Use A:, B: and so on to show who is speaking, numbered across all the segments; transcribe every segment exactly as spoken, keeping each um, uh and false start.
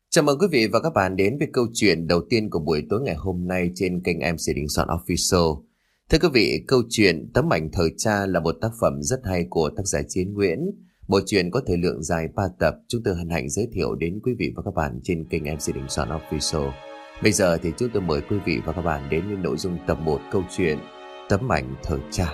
A: Chào mừng quý vị và các bạn đến với câu chuyện đầu tiên của buổi tối ngày hôm nay trên kênh em xê Đình Soạn Official. Thưa quý vị, câu chuyện Tấm ảnh thời cha là một tác phẩm rất hay của tác giả Chiến Nguyễn. Bộ truyện có thời lượng dài ba tập, chúng tôi hân hạnh giới thiệu đến quý vị và các bạn trên kênh em xê Đình Soạn Official. Bây giờ thì chúng tôi mời quý vị và các bạn đến với nội dung tập một câu chuyện Tấm ảnh thời cha.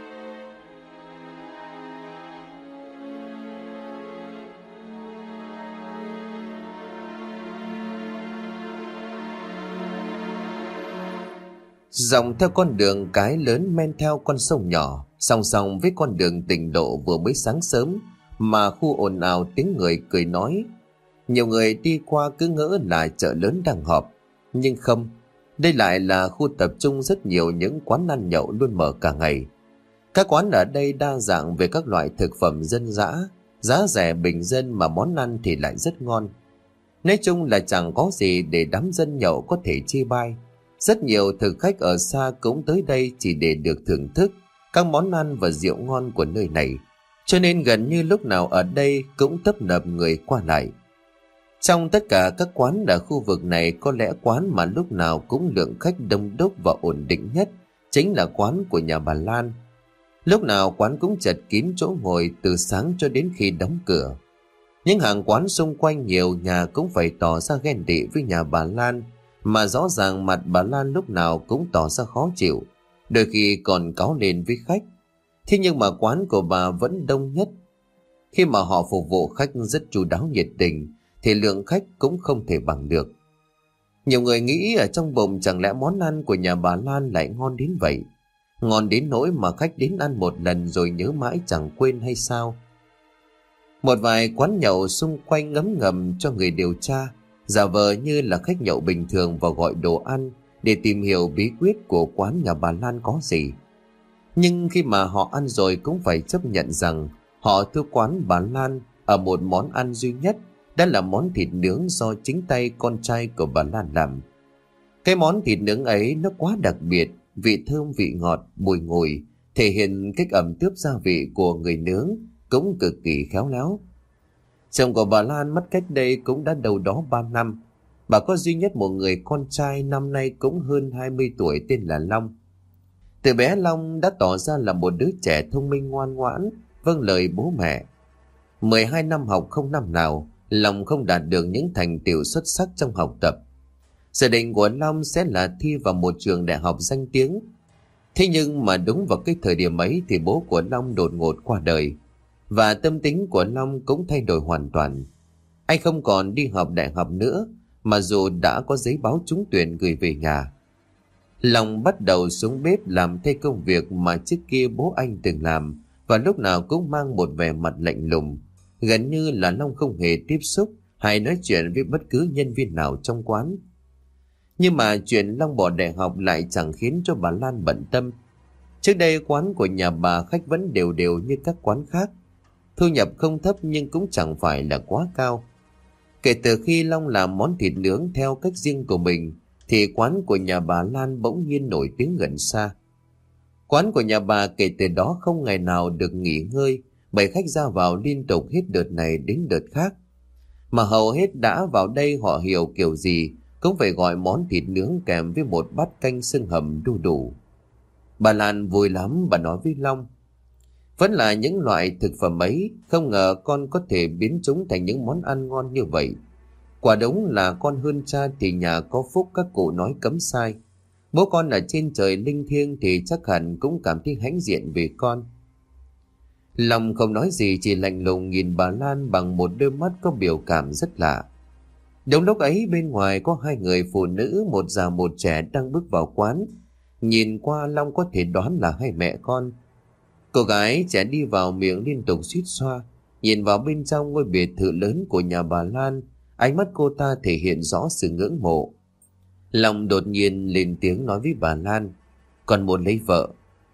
A: Dòng theo con đường cái lớn men theo con sông nhỏ, song song với con đường tỉnh lộ vừa mới sáng sớm mà khu ồn ào tiếng người cười nói. Nhiều người đi qua cứ ngỡ là chợ lớn đang họp, nhưng không, đây lại là khu tập trung rất nhiều những quán ăn nhậu luôn mở cả ngày. Các quán ở đây đa dạng về các loại thực phẩm dân dã, giá rẻ bình dân mà món ăn thì lại rất ngon. Nói chung là chẳng có gì để đám dân nhậu có thể chê bai. Rất nhiều thực khách ở xa cũng tới đây chỉ để được thưởng thức các món ăn và rượu ngon của nơi này, cho nên gần như lúc nào ở đây cũng tấp nập người qua lại. Trong tất cả các quán ở khu vực này, có lẽ quán mà lúc nào cũng lượng khách đông đúc và ổn định nhất chính là quán của nhà bà Lan. Lúc nào quán cũng chật kín chỗ ngồi từ sáng cho đến khi đóng cửa. Những hàng quán xung quanh nhiều nhà cũng phải tỏ ra ghen tị với nhà bà Lan, mà rõ ràng mặt bà Lan lúc nào cũng tỏ ra khó chịu, đôi khi còn cáu lên với khách. Thế nhưng mà quán của bà vẫn đông nhất. Khi mà họ phục vụ khách rất chu đáo nhiệt tình thì lượng khách cũng không thể bằng được. Nhiều người nghĩ ở trong bụng chẳng lẽ món ăn của nhà bà Lan lại ngon đến vậy, ngon đến nỗi mà khách đến ăn một lần rồi nhớ mãi chẳng quên hay sao. Một vài quán nhậu xung quanh ngấm ngầm cho người điều tra, giả vờ như là khách nhậu bình thường và gọi đồ ăn để tìm hiểu bí quyết của quán nhà bà Lan có gì. Nhưng khi mà họ ăn rồi cũng phải chấp nhận rằng họ thua quán bà Lan ở một món ăn duy nhất, đó là món thịt nướng do chính tay con trai của bà Lan làm. Cái món thịt nướng ấy nó quá đặc biệt, vị thơm vị ngọt, bùi ngùi, thể hiện cách ẩm tướp gia vị của người nướng cũng cực kỳ khéo léo. Chồng của bà Lan mất cách đây cũng đã đâu đó ba năm. Bà có duy nhất một người con trai năm nay cũng hơn hai mươi tuổi tên là Long. Từ bé Long đã tỏ ra là một đứa trẻ thông minh ngoan ngoãn, vâng lời bố mẹ. mười hai năm học không năm nào, Long không đạt được những thành tựu xuất sắc trong học tập. Dự định của Long sẽ là thi vào một trường đại học danh tiếng. Thế nhưng mà đúng vào cái thời điểm ấy thì bố của Long đột ngột qua đời. Và tâm tính của Long cũng thay đổi hoàn toàn. Anh không còn đi học đại học nữa, mà dù đã có giấy báo trúng tuyển gửi về nhà. Long bắt đầu xuống bếp làm thay công việc mà trước kia bố anh từng làm, và lúc nào cũng mang một vẻ mặt lạnh lùng, gần như là Long không hề tiếp xúc hay nói chuyện với bất cứ nhân viên nào trong quán. Nhưng mà chuyện Long bỏ đại học lại chẳng khiến cho bà Lan bận tâm. Trước đây quán của nhà bà khách vẫn đều đều như các quán khác. Thu nhập không thấp nhưng cũng chẳng phải là quá cao. Kể từ khi Long làm món thịt nướng theo cách riêng của mình thì quán của nhà bà Lan bỗng nhiên nổi tiếng gần xa. Quán của nhà bà kể từ đó không ngày nào được nghỉ ngơi, bởi khách ra vào liên tục hết đợt này đến đợt khác. Mà hầu hết đã vào đây họ hiểu kiểu gì cũng phải gọi món thịt nướng kèm với một bát canh xương hầm đu đủ. Bà Lan vui lắm, bà nói với Long. Vẫn là những loại thực phẩm ấy, không ngờ con có thể biến chúng thành những món ăn ngon như vậy. Quả đúng là con hơn cha thì nhà có phúc, các cụ nói cấm sai. Bố con ở trên trời linh thiêng thì chắc hẳn cũng cảm thấy hãnh diện về con. Long không nói gì, chỉ lạnh lùng nhìn bà Lan bằng một đôi mắt có biểu cảm rất lạ. Đúng lúc ấy bên ngoài có hai người phụ nữ, một già một trẻ đang bước vào quán. Nhìn qua Long có thể đoán là hai mẹ con. Cô gái trẻ đi vào miệng liên tục suýt xoa, nhìn vào bên trong ngôi biệt thự lớn của nhà bà Lan, ánh mắt cô ta thể hiện rõ sự ngưỡng mộ. Long đột nhiên lên tiếng nói với bà Lan, con muốn lấy vợ.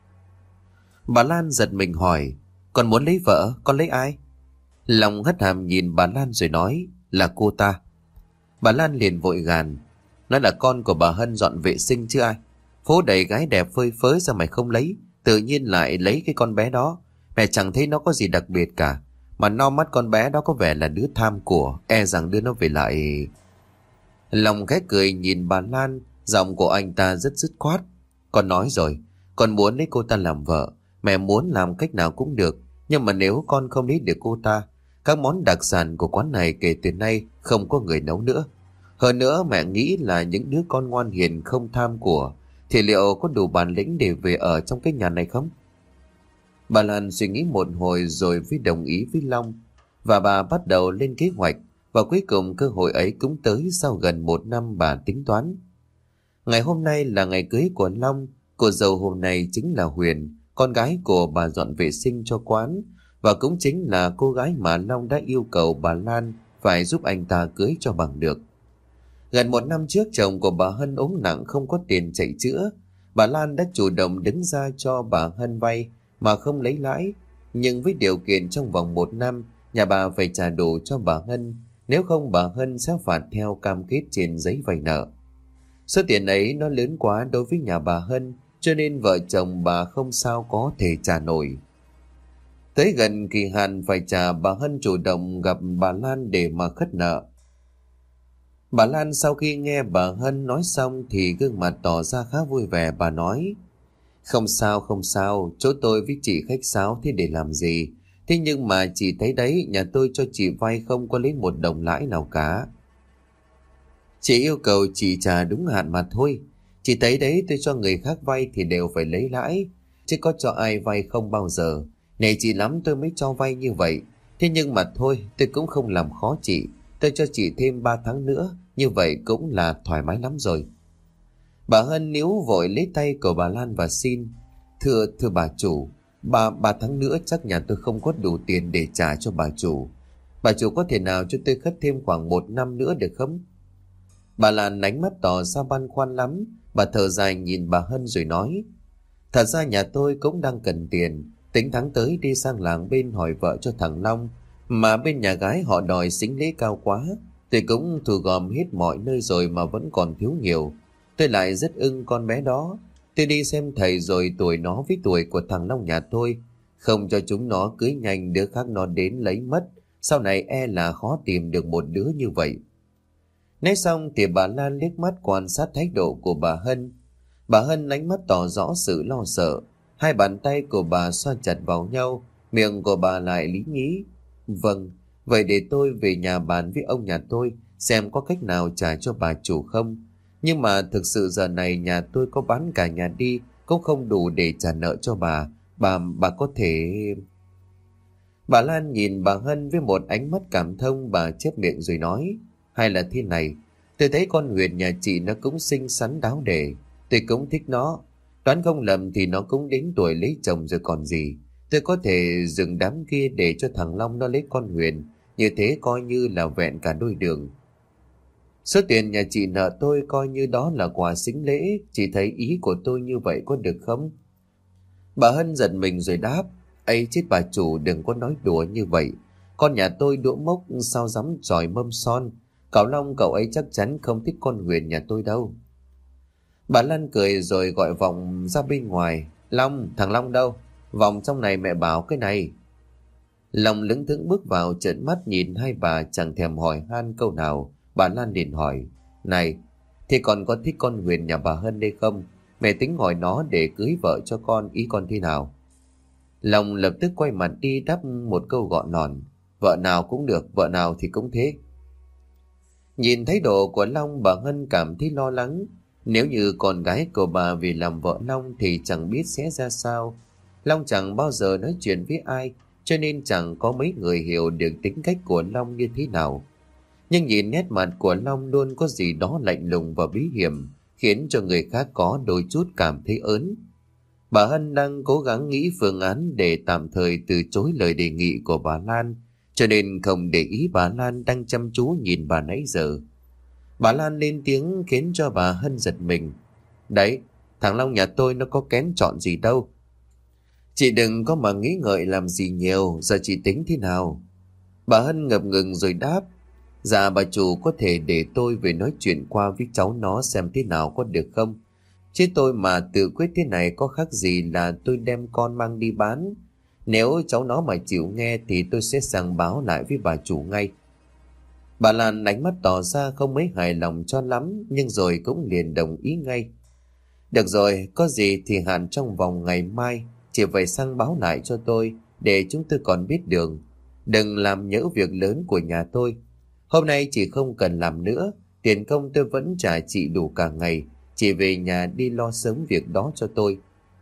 A: Bà Lan giật mình hỏi, con muốn lấy vợ, con lấy ai? Long hất hàm nhìn bà Lan rồi nói, là cô ta. Bà Lan liền vội gàn, nói là con của bà Hân dọn vệ sinh chứ ai. Phố đầy gái đẹp phơi phới sao mày không lấy, tự nhiên lại lấy cái con bé đó. Mẹ chẳng thấy nó có gì đặc biệt cả. Mà no mắt con bé đó có vẻ là đứa tham của, e rằng đưa nó về lại. Long khẽ cười nhìn bà Lan, giọng của anh ta rất dứt khoát. Con nói rồi, con muốn lấy cô ta làm vợ. Mẹ muốn làm cách nào cũng được. Nhưng mà nếu con không lấy được cô ta, các món đặc sản của quán này kể từ nay không có người nấu nữa. Hơn nữa mẹ nghĩ là những đứa con ngoan hiền không tham của thì liệu có đủ bản lĩnh để về ở trong cái nhà này không? Bà Lan suy nghĩ một hồi rồi mới đồng ý với Long. Và bà bắt đầu lên kế hoạch. Và cuối cùng cơ hội ấy cũng tới sau gần một năm bà tính toán. Ngày hôm nay là ngày cưới của Long. Cô dâu hôm nay chính là Huyền, con gái của bà dọn vệ sinh cho quán. Và cũng chính là cô gái mà Long đã yêu cầu bà Lan phải giúp anh ta cưới cho bằng được. Gần một năm trước chồng của bà Hân ốm nặng không có tiền chạy chữa. Bà Lan đã chủ động đứng ra cho bà Hân vay mà không lấy lãi. Nhưng với điều kiện trong vòng một năm nhà bà phải trả đủ cho bà Hân. Nếu không bà Hân sẽ phạt theo cam kết trên giấy vay nợ. Số tiền ấy nó lớn quá đối với nhà bà Hân, cho nên vợ chồng bà không sao có thể trả nổi. Tới gần kỳ hạn phải trả, bà Hân chủ động gặp bà Lan để mà khất nợ. Bà Lan sau khi nghe bà Hân nói xong thì gương mặt tỏ ra khá vui vẻ. Bà nói: Không sao không sao, chỗ tôi với chị khách sáo thế để làm gì. Thế nhưng mà chị thấy đấy, nhà tôi cho chị vay không có lấy một đồng lãi nào cả. Chị yêu cầu chị trả đúng hạn mà thôi. Chị thấy đấy, tôi cho người khác vay thì đều phải lấy lãi, chứ có cho ai vay không bao giờ. Nể chị lắm tôi mới cho vay như vậy. Thế nhưng mà thôi, tôi cũng không làm khó chị. Tôi cho chị thêm ba tháng nữa, như vậy cũng là thoải mái lắm rồi. Bà Hân níu vội lấy tay của bà Lan và xin: Thưa, thưa bà chủ, ba, ba tháng nữa chắc nhà tôi không có đủ tiền để trả cho bà chủ. Bà chủ có thể nào cho tôi khất thêm khoảng một năm nữa được không? Bà Lan ánh mắt tỏ ra băn khoăn lắm. Bà thở dài nhìn bà Hân rồi nói: Thật ra nhà tôi cũng đang cần tiền. Tính tháng tới đi sang làng bên hỏi vợ cho thằng Long. Mà bên nhà gái họ đòi sính lễ cao quá. Tôi cũng thu gom hết mọi nơi rồi mà vẫn còn thiếu nhiều. Tôi lại rất ưng con bé đó. Tôi đi xem thầy rồi tuổi nó với tuổi của thằng Long nhà tôi. Không cho chúng nó cưới nhanh đứa khác nó đến lấy mất. Sau này e là khó tìm được một đứa như vậy. Nói xong thì bà Lan liếc mắt quan sát thái độ của bà Hân. Bà Hân ánh mắt tỏ rõ sự lo sợ. Hai bàn tay của bà xoa chặt vào nhau. Miệng của bà lại lý nhí: Vâng, vậy để tôi về nhà bàn với ông nhà tôi xem có cách nào trả cho bà chủ không. Nhưng mà thực sự giờ này nhà tôi có bán cả nhà đi cũng không đủ để trả nợ cho bà. Bà, bà có thể... Bà Lan nhìn bà Hân với một ánh mắt cảm thông. Bà chép miệng rồi nói: Hay là thế này, tôi thấy con Huyền nhà chị nó cũng xinh xắn đáo để. Tôi cũng thích nó. Đoán không lầm thì nó cũng đến tuổi lấy chồng rồi còn gì. Tôi có thể dừng đám kia để cho thằng Long nó lấy con Huyền. Như thế coi như là vẹn cả đôi đường. Số tiền nhà chị nợ tôi coi như đó là quà sính lễ. Chị thấy ý của tôi như vậy có được không? Bà Hân giật mình rồi đáp: Ấy chết bà chủ, đừng có nói đùa như vậy. Con nhà tôi đũa mốc sao dám chòi mâm son. Cậu Long cậu ấy chắc chắn không thích con Huyền nhà tôi đâu. Bà Lan cười rồi gọi Vọng ra bên ngoài: Long, thằng Long đâu? Vọng trong này mẹ bảo cái này. Long lững thững bước vào, trợn mắt nhìn hai bà chẳng thèm hỏi han câu nào. Bà Lan liền hỏi: Này, thế con có thích con Huyền nhà bà Hân đây không? Mẹ tính hỏi nó để cưới vợ cho con, ý con thế nào? Long lập tức quay mặt đi đáp một câu gọn lòn: Vợ nào cũng được, vợ nào thì cũng thế. Nhìn thái độ của Long, bà Hân cảm thấy lo lắng. Nếu như con gái của bà vì làm vợ Long thì chẳng biết sẽ ra sao. Long chẳng bao giờ nói chuyện với ai, cho nên chẳng có mấy người hiểu được tính cách của Long như thế nào. Nhưng nhìn nét mặt của Long luôn có gì đó lạnh lùng và bí hiểm, khiến cho người khác có đôi chút cảm thấy ớn. Bà Hân đang cố gắng nghĩ phương án để tạm thời từ chối lời đề nghị của bà Lan, cho nên không để ý bà Lan đang chăm chú nhìn bà nãy giờ. Bà Lan lên tiếng khiến cho bà Hân giật mình: Đấy, thằng Long nhà tôi nó có kén chọn gì đâu. Chị đừng có mà nghĩ ngợi làm gì nhiều, giờ chị tính thế nào? Bà Hân ngập ngừng rồi đáp: Dạ bà chủ có thể để tôi về nói chuyện qua với cháu nó xem thế nào có được không? Chứ tôi mà tự quyết thế này có khác gì là tôi đem con mang đi bán. Nếu cháu nó mà chịu nghe thì tôi sẽ sang báo lại với bà chủ ngay. Bà Lan ánh mắt tỏ ra không mấy hài lòng cho lắm, nhưng rồi cũng liền đồng ý ngay. Được rồi, có gì thì hạn trong vòng ngày mai, chị phải sang báo lại cho tôi để chúng tôi còn biết đường. Đừng làm nhỡ việc lớn của nhà tôi. Hôm nay chị không cần làm nữa, tiền công tôi vẫn trả chị đủ cả ngày. Chị về nhà đi lo sớm việc đó cho tôi.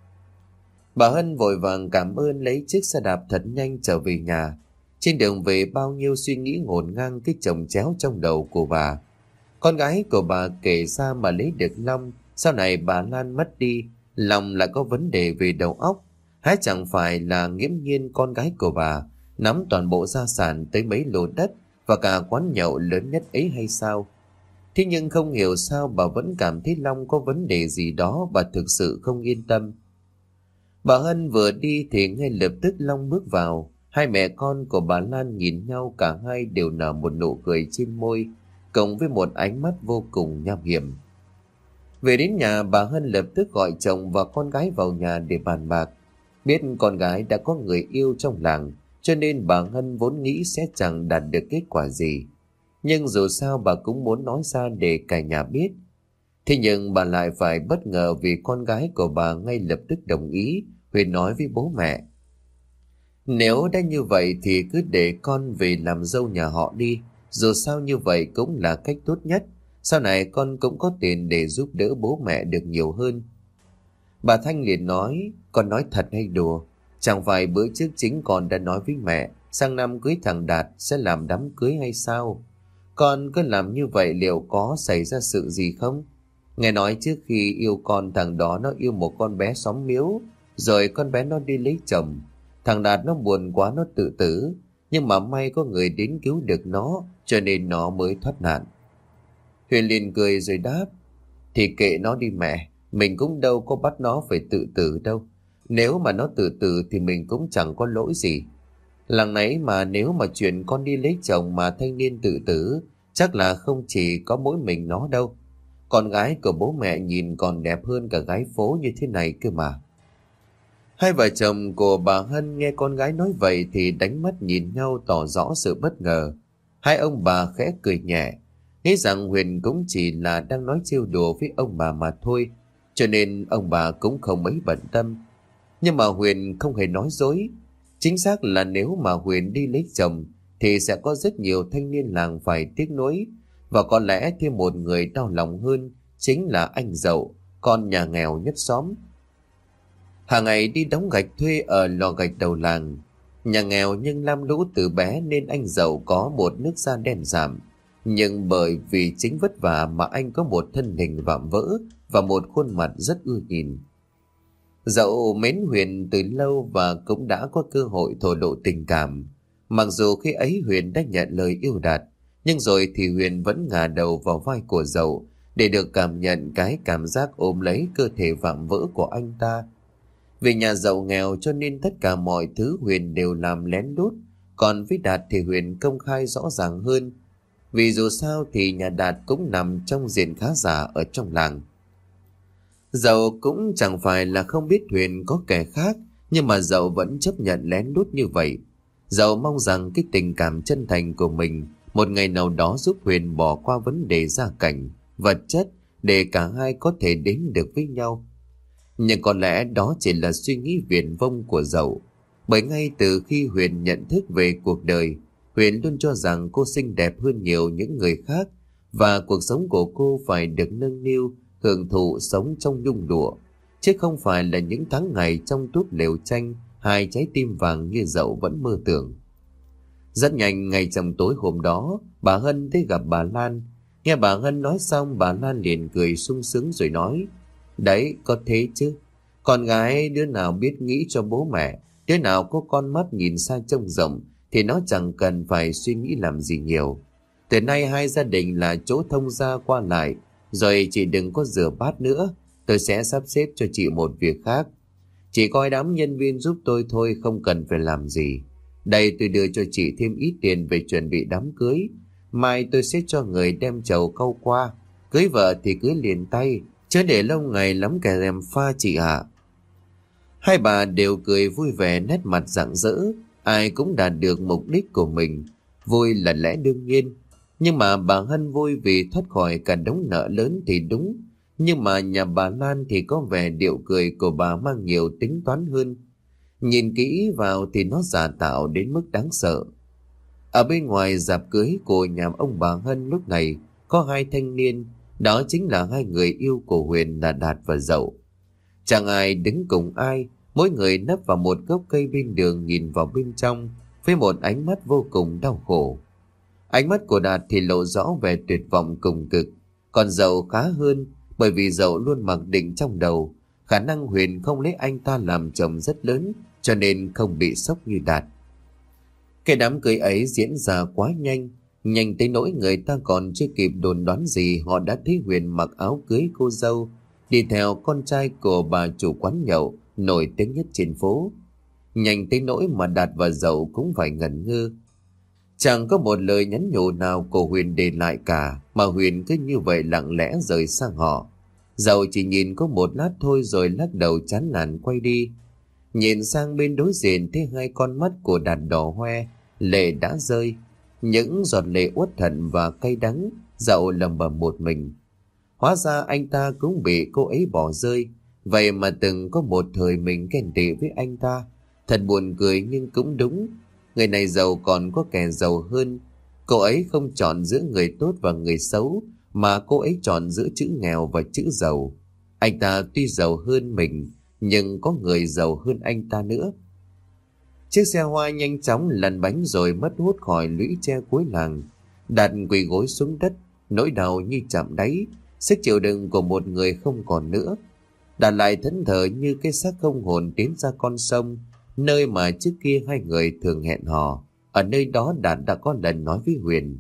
A: Bà Hân vội vàng cảm ơn, lấy chiếc xe đạp thật nhanh trở về nhà. Trên đường về, bao nhiêu suy nghĩ ngổn ngang cái chồng chéo trong đầu của bà. Con gái của bà kể ra mà lấy được Long, sau này bà Lan mất đi, Long lại có vấn đề về đầu óc. Há chẳng phải là nghiễm nhiên con gái của bà nắm toàn bộ gia sản tới mấy lô đất và cả quán nhậu lớn nhất ấy hay sao? Thế nhưng không hiểu sao bà vẫn cảm thấy Long có vấn đề gì đó và thực sự không yên tâm. Bà Hân vừa đi thì ngay lập tức Long bước vào. Hai mẹ con của bà Lan nhìn nhau, cả hai đều nở một nụ cười trên môi, cộng với một ánh mắt vô cùng nham hiểm. Về đến nhà, bà Hân lập tức gọi chồng và con gái vào nhà để bàn bạc. Biết con gái đã có người yêu trong làng, cho nên bà Hân vốn nghĩ sẽ chẳng đạt được kết quả gì. Nhưng dù sao bà cũng muốn nói ra để cả nhà biết. Thế nhưng bà lại phải bất ngờ vì con gái của bà ngay lập tức đồng ý. Huyền nói với bố mẹ: nếu đã như vậy thì cứ để con về làm dâu nhà họ đi. Dù sao như vậy cũng là cách tốt nhất. Sau này con cũng có tiền để giúp đỡ bố mẹ được nhiều hơn. Bà Thanh liền nói: con nói thật hay đùa? Chẳng phải bữa trước chính con đã nói với mẹ sang năm cưới thằng Đạt sẽ làm đám cưới hay sao? Con cứ làm như vậy liệu có xảy ra sự gì không? Nghe nói trước khi yêu con, thằng đó nó yêu một con bé xóm miếu, rồi con bé nó đi lấy chồng. Thằng Đạt nó buồn quá nó tự tử, nhưng mà may có người đến cứu được nó, cho nên nó mới thoát nạn. Huyền liền cười rồi đáp: thì kệ nó đi mẹ, mình cũng đâu có bắt nó phải tự tử đâu. Nếu mà nó tự tử thì mình cũng chẳng có lỗi gì. Lần nãy mà nếu mà chuyện con đi lấy chồng mà thanh niên tự tử, chắc là không chỉ có mỗi mình nó đâu. Con gái của bố mẹ nhìn còn đẹp hơn cả gái phố như thế này cơ mà. Hai vợ chồng của bà Hân nghe con gái nói vậy thì đánh mắt nhìn nhau tỏ rõ sự bất ngờ. Hai ông bà khẽ cười nhẹ, nghĩ rằng Huyền cũng chỉ là đang nói trêu đùa với ông bà mà thôi, cho nên ông bà cũng không mấy bận tâm. Nhưng mà Huyền không hề nói dối. Chính xác là nếu mà Huyền đi lấy chồng thì sẽ có rất nhiều thanh niên làng phải tiếc nuối, và có lẽ thêm một người đau lòng hơn chính là anh Dậu, con nhà nghèo nhất xóm. Hàng ngày đi đóng gạch thuê ở lò gạch đầu làng. Nhà nghèo nhưng lam lũ từ bé nên anh Dậu có một nước da đen sạm. Nhưng bởi vì chính vất vả mà anh có một thân hình vạm vỡ và một khuôn mặt rất ưa nhìn. Dậu mến Huyền từ lâu và cũng đã có cơ hội thổ lộ tình cảm. Mặc dù khi ấy Huyền đã nhận lời yêu Đạt, nhưng rồi thì Huyền vẫn ngả đầu vào vai của Dậu để được cảm nhận cái cảm giác ôm lấy cơ thể vạm vỡ của anh ta. Vì nhà Dậu nghèo cho nên tất cả mọi thứ Huyền đều làm lén lút, còn với Đạt thì Huyền công khai rõ ràng hơn. Vì dù sao thì nhà Đạt cũng nằm trong diện khá giả ở trong làng. Dậu cũng chẳng phải là không biết Huyền có kẻ khác, nhưng mà Dậu vẫn chấp nhận lén lút như vậy. Dậu mong rằng cái tình cảm chân thành của mình một ngày nào đó giúp Huyền bỏ qua vấn đề gia cảnh, vật chất để cả hai có thể đến được với nhau. Nhưng có lẽ đó chỉ là suy nghĩ viển vông của Dậu. Bởi ngay từ khi Huyền nhận thức về cuộc đời, Huyền luôn cho rằng cô xinh đẹp hơn nhiều những người khác, và cuộc sống của cô phải được nâng niu, hưởng thụ sống trong nhung lụa, chứ không phải là những tháng ngày trong túp lều tranh, hai trái tim vàng như Dậu vẫn mơ tưởng. Rất nhanh, ngày trong tối hôm đó, bà Hân tới gặp bà Lan. Nghe bà Hân nói xong, bà Lan liền cười sung sướng rồi nói: đấy, có thế chứ. Con gái đứa nào biết nghĩ cho bố mẹ, đứa nào có con mắt nhìn xa trông rộng, thì nó chẳng cần phải suy nghĩ làm gì nhiều. Từ nay hai gia đình là chỗ thông gia qua lại, rồi chị đừng có rửa bát nữa. Tôi sẽ sắp xếp cho chị một việc khác. Chỉ coi đám nhân viên giúp tôi thôi, không cần phải làm gì. Đây, tôi đưa cho chị thêm ít tiền về chuẩn bị đám cưới. Mai tôi sẽ cho người đem trầu cau qua. Cưới vợ thì cưới liền tay, chứ để lâu ngày lắm kẻ rèm pha chị ạ. Hai bà đều cười vui vẻ, nét mặt rạng rỡ, ai cũng đạt được mục đích của mình. Vui là lẽ đương nhiên, nhưng mà bà Hân vui vì thoát khỏi cả đống nợ lớn thì đúng. Nhưng mà nhà bà Lan thì có vẻ điệu cười của bà mang nhiều tính toán hơn. Nhìn kỹ vào thì nó giả tạo đến mức đáng sợ. Ở bên ngoài rạp cưới của nhà ông bà Hân lúc này có hai thanh niên, đó chính là hai người yêu của Huyền là Đạt và Dậu. Chẳng ai đứng cùng ai, mỗi người nấp vào một gốc cây bên đường nhìn vào bên trong với một ánh mắt vô cùng đau khổ. Ánh mắt của Đạt thì lộ rõ vẻ tuyệt vọng cùng cực, còn Dậu khá hơn bởi vì Dậu luôn mặc định trong đầu khả năng Huyền không lấy anh ta làm chồng rất lớn, cho nên không bị sốc như Đạt. Cái đám cưới ấy diễn ra quá nhanh, nhanh tới nỗi người ta còn chưa kịp đồn đoán gì họ đã thấy Huyền mặc áo cưới cô dâu, đi theo con trai của bà chủ quán nhậu nổi tiếng nhất trên phố. Nhanh tới nỗi mà Đạt và Dậu cũng phải ngẩn ngơ. Chẳng có một lời nhắn nhủ nào của Huyền để lại cả, mà Huyền cứ như vậy lặng lẽ rời xa họ. Dậu chỉ nhìn có một lát thôi rồi lắc đầu chán nản quay đi. Nhìn sang bên đối diện thấy hai con mắt của Đạt đỏ hoe, lệ đã rơi. Những giọt lệ uất hận và cay đắng, Dậu lầm bầm một mình. Hóa ra anh ta cũng bị cô ấy bỏ rơi. Vậy mà từng có một thời mình ghen tị với anh ta. Thật buồn cười nhưng cũng đúng. Người này giàu còn có kẻ giàu hơn. Cô ấy không chọn giữa người tốt và người xấu, mà cô ấy chọn giữa chữ nghèo và chữ giàu. Anh ta tuy giàu hơn mình, nhưng có người giàu hơn anh ta nữa. Chiếc xe hoa nhanh chóng lăn bánh rồi mất hút khỏi lũy tre cuối làng. Đạt quỳ gối xuống đất, nỗi đau như chạm đáy, sức chịu đựng của một người không còn nữa. Đạt lại thẫn thờ như cái xác không hồn tiến ra con sông, nơi mà trước kia hai người thường hẹn hò. Ở nơi đó Đạt đã có lần nói với Huyền: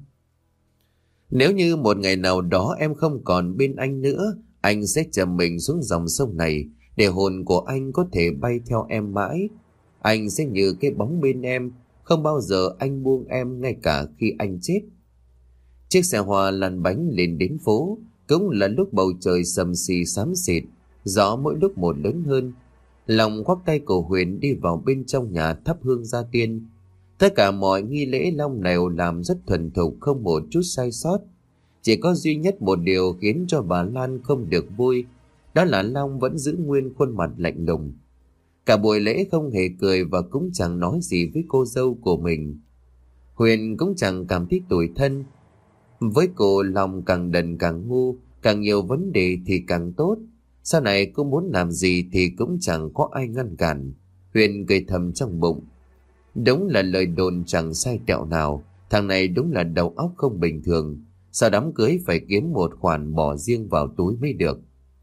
A: nếu như một ngày nào đó em không còn bên anh nữa, anh sẽ chầm mình xuống dòng sông này để hồn của anh có thể bay theo em mãi. Anh sẽ như cái bóng bên em, không bao giờ anh buông em ngay cả khi anh chết. Chiếc xe hoa lăn bánh lên đến phố, cũng là lúc bầu trời sầm xì xám xịt, gió mỗi lúc một lớn hơn. Lòng khoác tay của Huyền đi vào bên trong nhà thắp hương gia tiên. Tất cả mọi nghi lễ long đều làm rất thuần thục, không một chút sai sót. Chỉ có duy nhất một điều khiến cho bà Lan không được vui, đó là Long vẫn giữ nguyên khuôn mặt lạnh lùng. Cả buổi lễ không hề cười và cũng chẳng nói gì với cô dâu của mình. Huyền cũng chẳng cảm thấy tủi thân. Với cô, Long càng đần càng ngu, càng nhiều vấn đề thì càng tốt. Sau này cô muốn làm gì thì cũng chẳng có ai ngăn cản. Huyền cười thầm trong bụng. Đúng là lời đồn chẳng sai tẹo nào, thằng này đúng là đầu óc không bình thường. Sau đám cưới phải kiếm một khoản bỏ riêng vào túi mới được.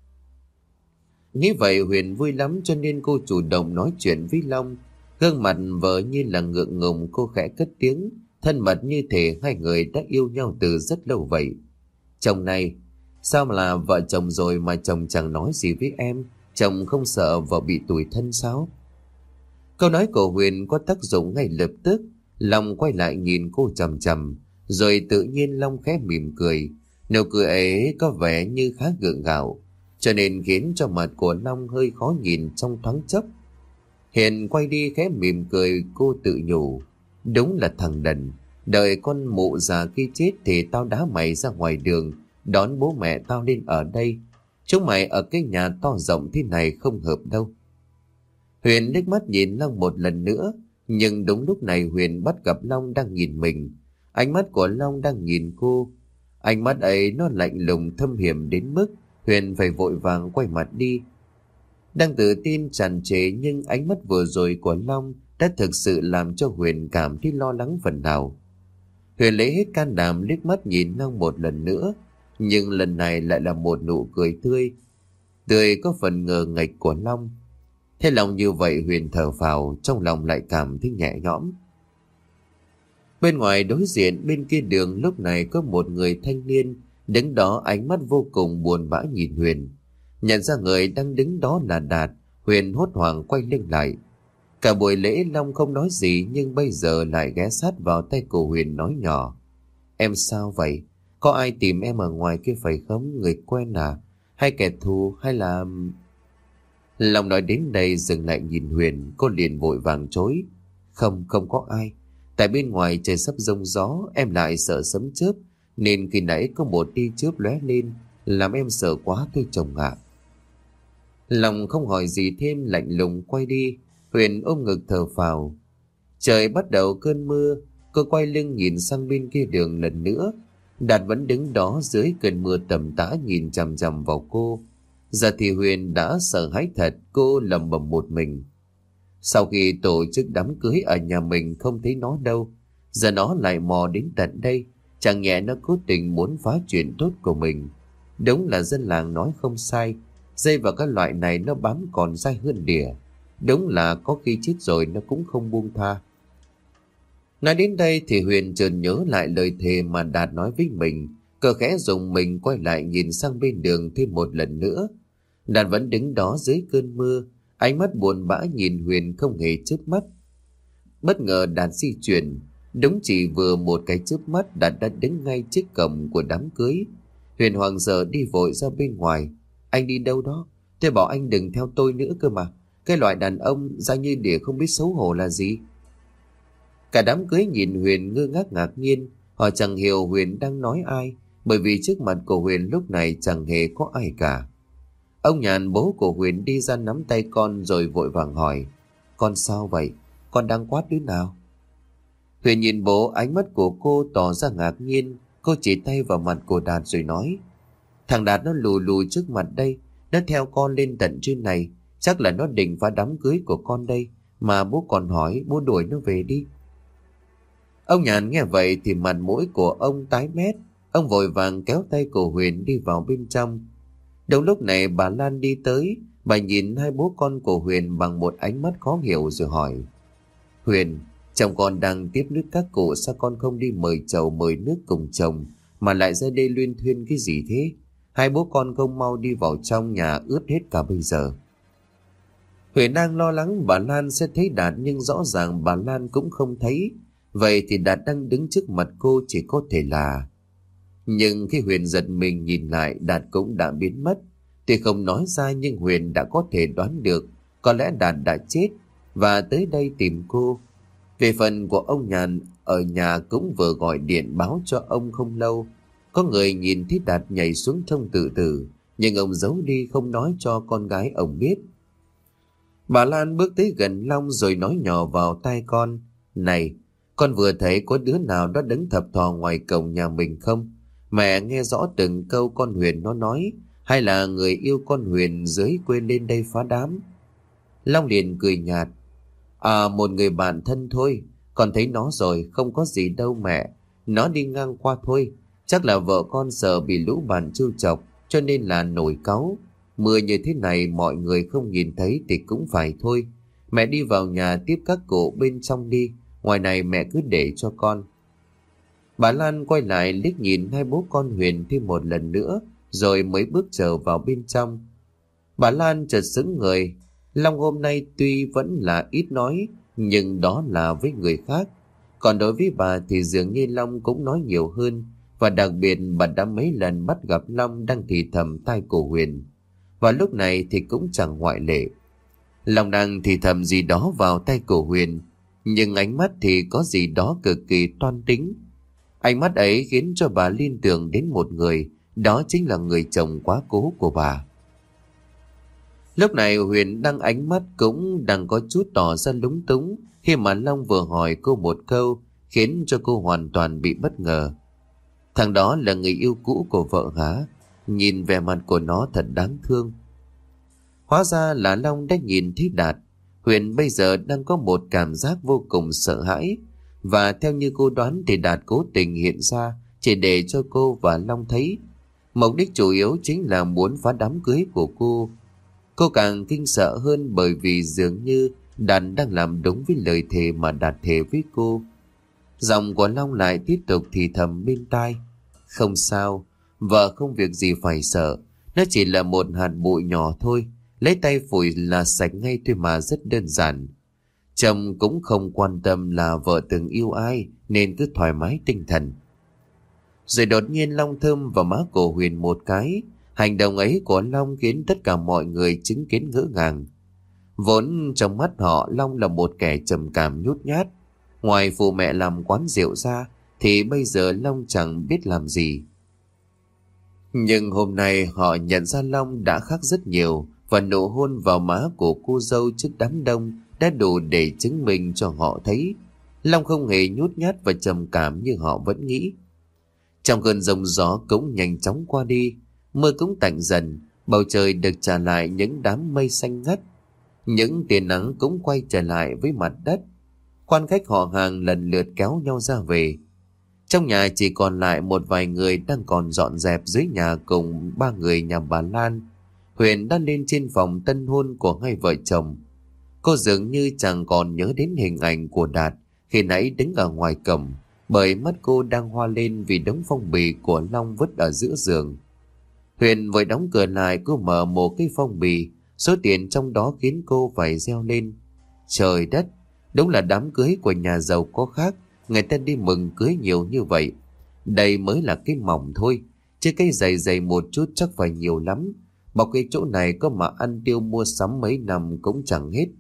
A: Nghĩ vậy Huyền vui lắm, cho nên cô chủ động nói chuyện với Long. Gương mặt vợ như là ngượng ngùng, cô khẽ cất tiếng, thân mật như thể hai người đã yêu nhau từ rất lâu vậy. Chồng này, sao mà là vợ chồng rồi mà chồng chẳng nói gì với em? Chồng không sợ vợ bị tủi thân sao? Câu nói của Huyền có tác dụng ngay lập tức. Long quay lại nhìn cô chằm chằm, rồi tự nhiên Long khẽ mỉm cười. Nụ cười ấy có vẻ như khá gượng gạo, cho nên khiến cho mặt của Long hơi khó nhìn trong thoáng chốc. Hiền quay đi khẽ mỉm cười, cô tự nhủ. Đúng là thằng đần, đợi con mụ già khi chết thì tao đá mày ra ngoài đường, đón bố mẹ tao lên ở đây. Chúng mày ở cái nhà to rộng thế này không hợp đâu. Huyền liếc mắt nhìn Long một lần nữa, nhưng đúng lúc này Huyền bắt gặp Long đang nhìn mình. Ánh mắt của Long đang nhìn cô. Ánh mắt ấy nó lạnh lùng thâm hiểm đến mức Huyền phải vội vàng quay mặt đi. Đang tự tin tràn trề, nhưng ánh mắt vừa rồi của Long đã thực sự làm cho Huyền cảm thấy lo lắng phần nào. Huyền lấy hết can đảm liếc mắt nhìn Long một lần nữa, nhưng lần này lại là một nụ cười tươi. Tươi có phần ngờ nghệch của Long. Thế lòng như vậy Huyền thở phào, trong lòng lại cảm thấy nhẹ nhõm. Bên ngoài đối diện bên kia đường lúc này có một người thanh niên đứng đó, ánh mắt vô cùng buồn bã nhìn Huyền. Nhận ra người đang đứng đó là Đạt, Huyền hốt hoảng quay lưng lại. Cả buổi lễ Long không nói gì, nhưng bây giờ lại ghé sát vào tay của Huyền nói nhỏ. Em sao vậy? Có ai tìm em ở ngoài kia phải không? Người quen à? Hay kẻ thù hay là... Long nói đến đây dừng lại nhìn Huyền, cô liền vội vàng chối. Không, không có ai. Tại bên ngoài trời sắp giông gió, em lại sợ sấm chớp, nên khi nãy có một tia chớp lóe lên, làm em sợ quá thôi chồng ạ. Long không hỏi gì thêm, lạnh lùng quay đi. Huyền ôm ngực thở phào. Trời bắt đầu cơn mưa, cô quay lưng nhìn sang bên kia đường lần nữa. Đạt vẫn đứng đó dưới cơn mưa tầm tã nhìn chằm chằm vào cô. Giờ thì Huyền đã sợ hãi thật, cô lẩm bẩm một mình. Sau khi tổ chức đám cưới ở nhà mình không thấy nó đâu, giờ nó lại mò đến tận đây. Chẳng nhẽ nó cố tình muốn phá chuyện tốt của mình. Đúng là dân làng nói không sai, dây vào các loại này nó bám còn dai hơn đỉa. Đúng là có khi chết rồi nó cũng không buông tha. Nói đến đây thì Huyền chợt nhớ lại lời thề mà Đạt nói với mình. Cờ khẽ dùng mình quay lại nhìn sang bên đường thêm một lần nữa. Đạt vẫn đứng đó dưới cơn mưa, ánh mắt buồn bã nhìn Huyền không hề chớp mắt. Bất ngờ Đạt di chuyển, đúng chỉ vừa một cái chớp mắt Đạt đã đứng ngay trước cổng của đám cưới. Huyền hoảng sợ đi vội ra bên ngoài. Anh đi đâu đó? Tôi bảo anh đừng theo tôi nữa cơ mà. Cái loại đàn ông ra như đỉa không biết xấu hổ là gì. Cả đám cưới nhìn Huyền ngơ ngác ngạc nhiên. Họ chẳng hiểu Huyền đang nói ai, bởi vì trước mặt của Huyền lúc này chẳng hề có ai cả. Ông Nhàn bố của Huyền đi ra nắm tay con rồi vội vàng hỏi. Con sao vậy? Con đang quát đứa nào? Huyền nhìn bố, ánh mắt của cô tỏ ra ngạc nhiên. Cô chỉ tay vào mặt của Đạt rồi nói. Thằng Đạt nó lù lù trước mặt đây, nó theo con lên tận trên này. Chắc là nó định phá đám cưới của con đây, mà bố còn hỏi bố đuổi nó về đi. Ông Nhàn nghe vậy thì mặt mũi của ông tái mét. Ông vội vàng kéo tay của Huyền đi vào bên trong. Đúng lúc này bà Lan đi tới. Bà nhìn hai bố con của Huyền bằng một ánh mắt khó hiểu rồi hỏi. Huyền, chồng con đang tiếp nước các cụ, sao con không đi mời chầu mời nước cùng chồng, mà lại ra đây luyên thuyên cái gì thế? Hai bố con không mau đi vào trong nhà ướt hết cả bây giờ. Huyền đang lo lắng bà Lan sẽ thấy Đạt, nhưng rõ ràng bà Lan cũng không thấy. Vậy thì Đạt đang đứng trước mặt cô chỉ có thể là... Nhưng khi Huyền giật mình nhìn lại, Đạt cũng đã biến mất. Tuy không nói ra nhưng Huyền đã có thể đoán được có lẽ Đạt đã chết và tới đây tìm cô. Về phần của ông Nhàn, ở nhà cũng vừa gọi điện báo cho ông không lâu. Có người nhìn thấy Đạt nhảy xuống sông tự tử, nhưng ông giấu đi không nói cho con gái ông biết. Bà Lan bước tới gần Long rồi nói nhỏ vào tai con. Này, con vừa thấy có đứa nào đó đứng thập thò ngoài cổng nhà mình không? Mẹ nghe rõ từng câu con Huyền nó nói, hay là người yêu con Huyền dưới quê lên đây phá đám? Long liền cười nhạt. À, một người bạn thân thôi, con thấy nó rồi, không có gì đâu mẹ. Nó đi ngang qua thôi, chắc là vợ con sợ bị lũ bạn trêu chọc cho nên là nổi cáu. Mưa như thế này mọi người không nhìn thấy thì cũng phải thôi. Mẹ đi vào nhà tiếp các cụ bên trong đi, ngoài này mẹ cứ để cho con. Bà Lan quay lại liếc nhìn hai bố con Huyền thêm một lần nữa rồi mới bước trở vào bên trong. Bà Lan chợt sững người. Long hôm nay tuy vẫn là ít nói, nhưng đó là với người khác. Còn đối với bà thì dường như Long cũng nói nhiều hơn, và đặc biệt bà đã mấy lần bắt gặp Long đang thì thầm tai của Huyền. Và lúc này thì cũng chẳng ngoại lệ. Long đang thì thầm gì đó vào tay của Huyền, nhưng ánh mắt thì có gì đó cực kỳ toan tính. Ánh mắt ấy khiến cho bà liên tưởng đến một người, đó chính là người chồng quá cố của bà. Lúc này Huyền đang ánh mắt cũng đang có chút tỏ ra lúng túng khi mà Long vừa hỏi cô một câu khiến cho cô hoàn toàn bị bất ngờ. Thằng đó là người yêu cũ của vợ hả? Nhìn vẻ mặt của nó thật đáng thương. Hóa ra là Long đã nhìn thấy Đạt. Huyền bây giờ đang có một cảm giác vô cùng sợ hãi, và theo như cô đoán thì Đạt cố tình hiện ra chỉ để cho cô và Long thấy. Mục đích chủ yếu chính là muốn phá đám cưới của cô. Cô càng kinh sợ hơn bởi vì dường như Đạt đang làm đúng với lời thề mà Đạt thề với cô. Giọng của Long lại tiếp tục thì thầm bên tai. Không sao, vợ không việc gì phải sợ. Nó chỉ là một hạt bụi nhỏ thôi, lấy tay phủi là sạch ngay thôi mà, rất đơn giản. Chồng cũng không quan tâm là vợ từng yêu ai, nên cứ thoải mái tinh thần. Rồi đột nhiên Long thơm vào má của Huyền một cái. Hành động ấy của Long khiến tất cả mọi người chứng kiến ngỡ ngàng. Vốn trong mắt họ Long là một kẻ trầm cảm nhút nhát. Ngoài phụ mẹ làm quán rượu ra thì bây giờ Long chẳng biết làm gì. Nhưng hôm nay họ nhận ra Long đã khác rất nhiều, và nụ hôn vào má của cô dâu trước đám đông đã đủ để chứng minh cho họ thấy Long không hề nhút nhát và trầm cảm như họ vẫn nghĩ. Trong cơn giông gió cũng nhanh chóng qua đi, mưa cũng tạnh dần, bầu trời được trả lại những đám mây xanh ngắt. Những tia nắng cũng quay trở lại với mặt đất. Quan khách họ hàng lần lượt kéo nhau ra về. Trong nhà chỉ còn lại một vài người đang còn dọn dẹp dưới nhà cùng ba người nhà bà Lan. Huyền đã lên trên phòng tân hôn của hai vợ chồng. Cô dường như chẳng còn nhớ đến hình ảnh của Đạt khi nãy đứng ở ngoài cổng, bởi mắt cô đang hoa lên vì đống phong bì của Long vứt ở giữa giường. Huyền vội đóng cửa lại, cô mở một cái phong bì, số tiền trong đó khiến cô phải reo lên. Trời đất, đúng là đám cưới của nhà giàu có khác, người ta đi mừng cưới nhiều như vậy. Đây mới là cái mỏng thôi, chứ cái dày dày một chút chắc phải nhiều lắm. Bọc cái chỗ này có mà ăn tiêu mua sắm mấy năm cũng chẳng hết.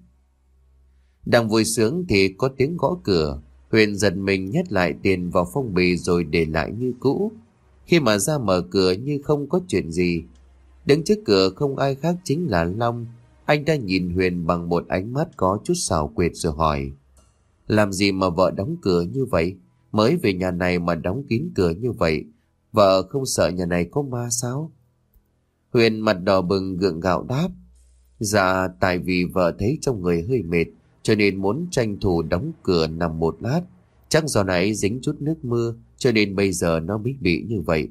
A: Đang vui sướng thì có tiếng gõ cửa. Huyền giật mình nhét lại tiền vào phong bì rồi để lại như cũ. Khi mà ra mở cửa như không có chuyện gì. Đứng trước cửa không ai khác chính là Long. Anh ta nhìn Huyền bằng một ánh mắt có chút xảo quyệt rồi hỏi: làm gì mà vợ đóng cửa như vậy? Mới về nhà này mà đóng kín cửa như vậy, vợ không sợ nhà này có ma sao? Huyền mặt đỏ bừng gượng gạo đáp: dạ, tại vì vợ thấy trong người hơi mệt, cho nên muốn tranh thủ đóng cửa nằm một lát. Chắc do nãy dính chút nước mưa, cho nên bây giờ nó mới bị như vậy.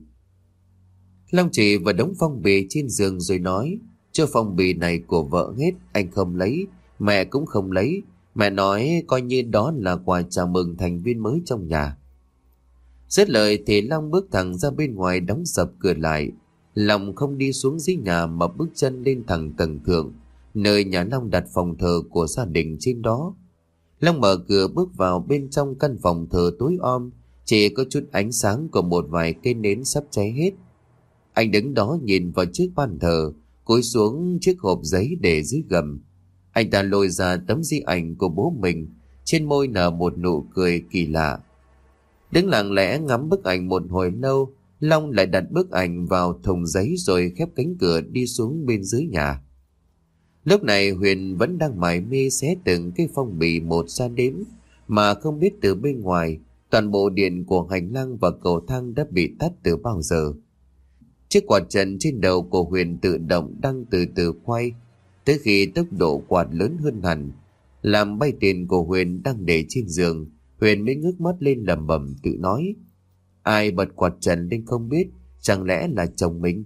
A: Long chỉ vào đống phong bì trên giường rồi nói: cho phong bì này của vợ hết, anh không lấy, mẹ cũng không lấy. Mẹ nói coi như đó là quà chào mừng thành viên mới trong nhà. Dứt lời thì Long bước thẳng ra bên ngoài, đóng sập cửa lại. Long không đi xuống dưới nhà mà bước chân lên thẳng tầng thượng, nơi nhà Long đặt phòng thờ của gia đình trên đó. Long mở cửa bước vào bên trong căn phòng thờ tối om, chỉ có chút ánh sáng của một vài cây nến sắp cháy hết. Anh đứng đó nhìn vào chiếc bàn thờ, cúi xuống chiếc hộp giấy để dưới gầm. Anh ta lôi ra tấm di ảnh của bố mình, trên môi nở một nụ cười kỳ lạ. Đứng lặng lẽ ngắm bức ảnh một hồi lâu, Long lại đặt bức ảnh vào thùng giấy rồi khép cánh cửa đi xuống bên dưới nhà. Lúc này Huyền vẫn đang mải mê xé từng cái phong bì một ra đếm, mà không biết từ bên ngoài toàn bộ điện của hành lang và cầu thang đã bị tắt từ bao giờ. Chiếc quạt trần trên đầu của Huyền tự động đang từ từ quay, tới khi tốc độ quạt lớn hơn hẳn, làm bay tiền của Huyền đang để trên giường. Huyền mới ngước mắt lên lẩm bẩm tự nói: ai bật quạt trần lên không biết, chẳng lẽ là chồng mình?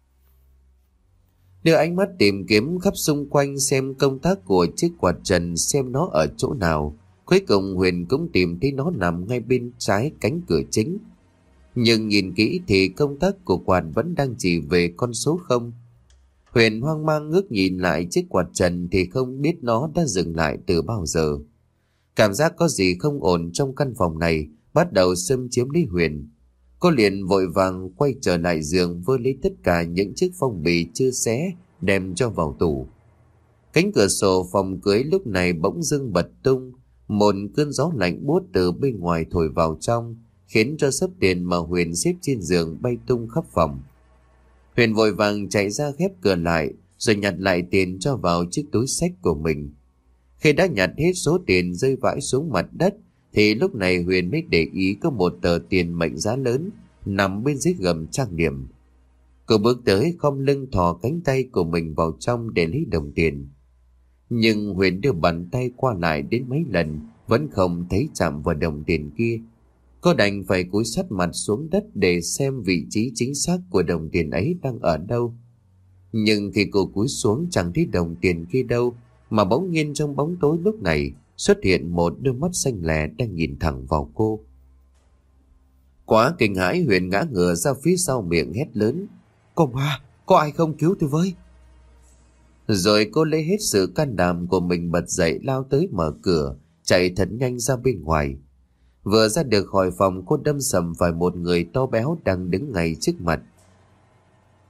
A: Đưa ánh mắt tìm kiếm khắp xung quanh xem công tắc của chiếc quạt trần xem nó ở chỗ nào. Cuối cùng Huyền cũng tìm thấy nó nằm ngay bên trái cánh cửa chính. Nhưng nhìn kỹ thì công tắc của quạt vẫn đang chỉ về con số không. Huyền hoang mang ngước nhìn lại chiếc quạt trần thì không biết nó đã dừng lại từ bao giờ. Cảm giác có gì không ổn trong căn phòng này bắt đầu xâm chiếm lấy Huyền. Cô liền vội vàng quay trở lại giường, vơ lấy tất cả những chiếc phong bì chưa xé đem cho vào tủ. Cánh cửa sổ phòng cưới lúc này bỗng dưng bật tung, một cơn gió lạnh buốt từ bên ngoài thổi vào trong, khiến cho sấp tiền mà Huyền xếp trên giường bay tung khắp phòng. Huyền vội vàng chạy ra khép cửa lại rồi nhặt lại tiền cho vào chiếc túi xách của mình. Khi đã nhặt hết số tiền rơi vãi xuống mặt đất thì lúc này Huyền mới để ý có một tờ tiền mệnh giá lớn nằm bên dưới gầm trang điểm. Cô bước tới khom lưng thò cánh tay của mình vào trong để lấy đồng tiền. Nhưng Huyền đưa bàn tay qua lại đến mấy lần vẫn không thấy chạm vào đồng tiền kia. Cô đành phải cúi sát mặt xuống đất để xem vị trí chính xác của đồng tiền ấy đang ở đâu. Nhưng khi cô cúi xuống chẳng thấy đồng tiền kia đâu, mà bỗng nhiên trong bóng tối lúc này xuất hiện một đôi mắt xanh lè đang nhìn thẳng vào cô. Quá kinh hãi, Huyền ngã ngửa ra phía sau, miệng hét lớn: "Có ma, có ai không cứu tôi với?" Rồi cô lấy hết sự can đảm của mình bật dậy lao tới mở cửa, chạy thật nhanh ra bên ngoài. Vừa ra được khỏi phòng cô đâm sầm phải một người to béo đang đứng ngay trước mặt.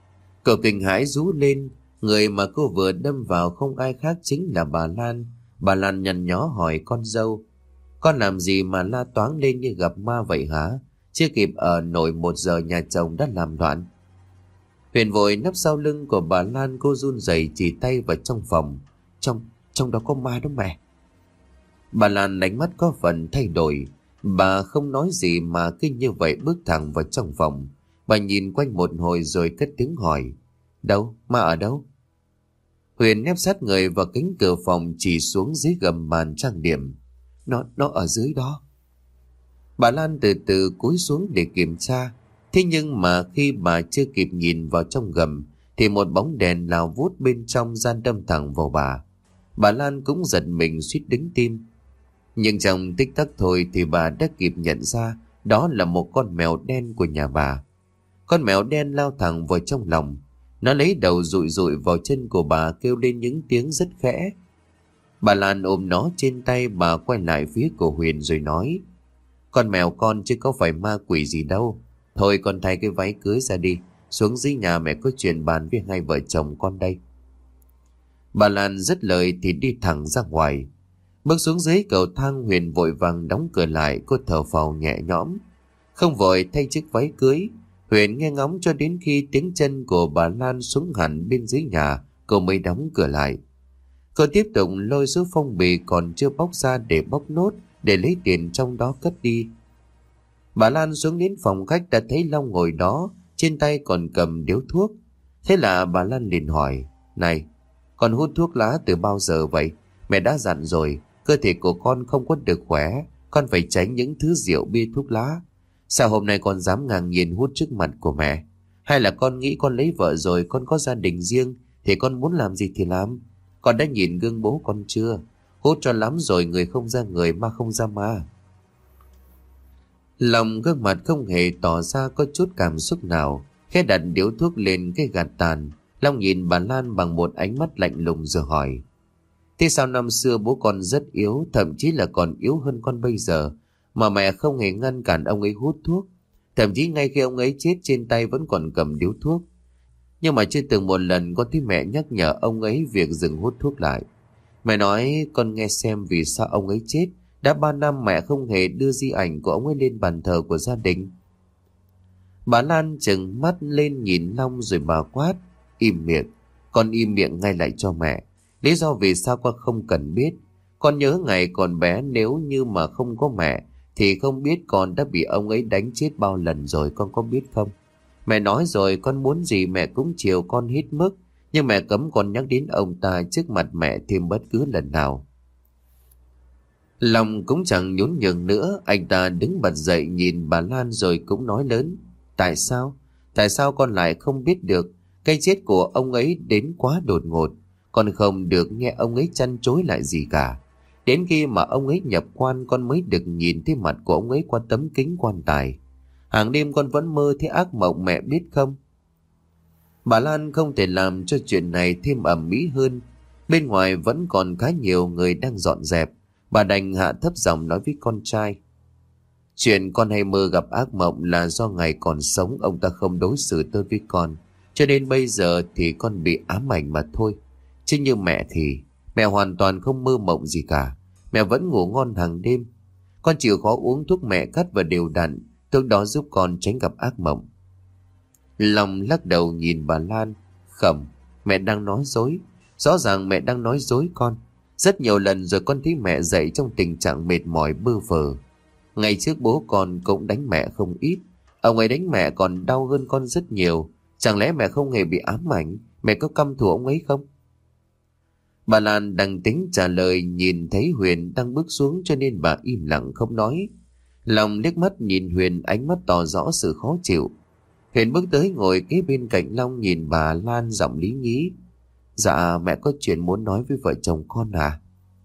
A: Cậu kinh hãi rú lên. Người mà cô vừa đâm vào không ai khác chính là bà Lan. Bà Lan nhăn nhó hỏi con dâu: Con làm gì mà la toáng lên như gặp ma vậy hả? Chưa kịp ở nổi một giờ nhà chồng đã làm loạn. Huyền vội nấp sau lưng của bà Lan, cô run rẩy chỉ tay vào trong phòng. Trong, trong đó có ma đó mẹ. Bà Lan ánh mắt có phần thay đổi. Bà không nói gì mà cứ như vậy bước thẳng vào trong phòng. Bà nhìn quanh một hồi rồi cất tiếng hỏi: Đâu? Ma ở đâu? Huyền ép sát người vào cánh cửa phòng chỉ xuống dưới gầm bàn trang điểm. Nó, nó ở dưới đó. Bà Lan từ từ cúi xuống để kiểm tra. Thế nhưng mà khi bà chưa kịp nhìn vào trong gầm thì một bóng đèn lao vút bên trong gian đâm thẳng vào bà. Bà Lan cũng giật mình suýt đứng tim. Nhưng trong tích tắc thôi thì bà đã kịp nhận ra đó là một con mèo đen của nhà bà. Con mèo đen lao thẳng vào trong lòng. Nó lấy đầu dụi dụi vào chân của bà, kêu lên những tiếng rất khẽ. Bà Lan ôm nó trên tay, bà quay lại phía của Huyền rồi nói: Con mèo con chứ có phải ma quỷ gì đâu. Thôi con thay cái váy cưới ra đi, xuống dưới nhà mẹ có chuyện bàn với hai vợ chồng con đây. Bà Lan dứt lời thì đi thẳng ra ngoài. Bước xuống dưới cầu thang, Huyền vội vàng đóng cửa lại. Cô thở phào nhẹ nhõm. Không vội thay chiếc váy cưới, Huyền nghe ngóng cho đến khi tiếng chân của bà Lan xuống hẳn bên dưới nhà, cô mới đóng cửa lại. Cô tiếp tục lôi số phong bì còn chưa bóc ra để bóc nốt, để lấy tiền trong đó cất đi. Bà Lan xuống đến phòng khách đã thấy Long ngồi đó, trên tay còn cầm điếu thuốc. Thế là bà Lan liền hỏi: Này, con hút thuốc lá từ bao giờ vậy? Mẹ đã dặn rồi, cơ thể của con không có được khỏe, con phải tránh những thứ rượu bia thuốc lá. Sao hôm nay con dám ngang nhiên hút trước mặt của mẹ? Hay là con nghĩ con lấy vợ rồi, con có gia đình riêng thì con muốn làm gì thì làm? Con đã nhìn gương bố con chưa? Hút cho lắm rồi, người không ra người, ma không ra ma. Lòng gương mặt không hề tỏ ra có chút cảm xúc nào, khẽ đặt điếu thuốc lên cái gạt tàn. Long nhìn bà Lan bằng một ánh mắt lạnh lùng rồi hỏi: Thế sao năm xưa bố con rất yếu, thậm chí là còn yếu hơn con bây giờ, mà mẹ không hề ngăn cản ông ấy hút thuốc? Thậm chí ngay khi ông ấy chết trên tay vẫn còn cầm điếu thuốc. Nhưng mà chưa từng một lần con thấy mẹ nhắc nhở ông ấy việc dừng hút thuốc lại. Mẹ nói con nghe xem vì sao ông ấy chết. Đã ba năm mẹ không hề đưa di ảnh của ông ấy lên bàn thờ của gia đình. Bà Lan trừng mắt lên nhìn Long rồi bà quát: Im miệng, con im miệng ngay lại cho mẹ. Lý do vì sao con không cần biết. Con nhớ ngày còn bé, nếu như mà không có mẹ thì không biết con đã bị ông ấy đánh chết bao lần rồi, con có biết không? Mẹ nói rồi, con muốn gì mẹ cũng chiều con hết mức, nhưng mẹ cấm con nhắc đến ông ta trước mặt mẹ thêm bất cứ lần nào. Long cũng chẳng nhún nhường nữa, anh ta đứng bật dậy nhìn bà Lan rồi cũng nói lớn: Tại sao? Tại sao con lại không biết được? Cái chết của ông ấy đến quá đột ngột, con không được nghe ông ấy chăn chối lại gì cả. Đến khi mà ông ấy nhập quan, con mới được nhìn thấy mặt của ông ấy qua tấm kính quan tài. Hàng đêm con vẫn mơ thấy ác mộng, mẹ biết không? Bà Lan không thể làm cho chuyện này thêm ầm ĩ hơn. Bên ngoài vẫn còn khá nhiều người đang dọn dẹp. Bà đành hạ thấp giọng nói với con trai: Chuyện con hay mơ gặp ác mộng là do ngày còn sống ông ta không đối xử tốt với con, cho nên bây giờ thì con bị ám ảnh mà thôi. Chứ như mẹ thì mẹ hoàn toàn không mơ mộng gì cả. Mẹ vẫn ngủ ngon hàng đêm. Con chịu khó uống thuốc mẹ cắt và đều đặn, thuốc đó giúp con tránh gặp ác mộng. Long lắc đầu nhìn bà Lan: Không, mẹ đang nói dối. Rõ ràng mẹ đang nói dối con. Rất nhiều lần rồi con thấy mẹ dậy trong tình trạng mệt mỏi bơ phờ. Ngày trước bố con cũng đánh mẹ không ít. Ông ấy đánh mẹ còn đau hơn con rất nhiều. Chẳng lẽ mẹ không hề bị ám ảnh? Mẹ có căm thù ông ấy không? Bà Lan đang tính trả lời, nhìn thấy Huyền đang bước xuống cho nên bà im lặng không nói. Lòng liếc mắt nhìn Huyền, ánh mắt tỏ rõ sự khó chịu. Huyền bước tới ngồi kế bên cạnh Long, nhìn bà Lan giọng lý nhí: Dạ mẹ có chuyện muốn nói với vợ chồng con à?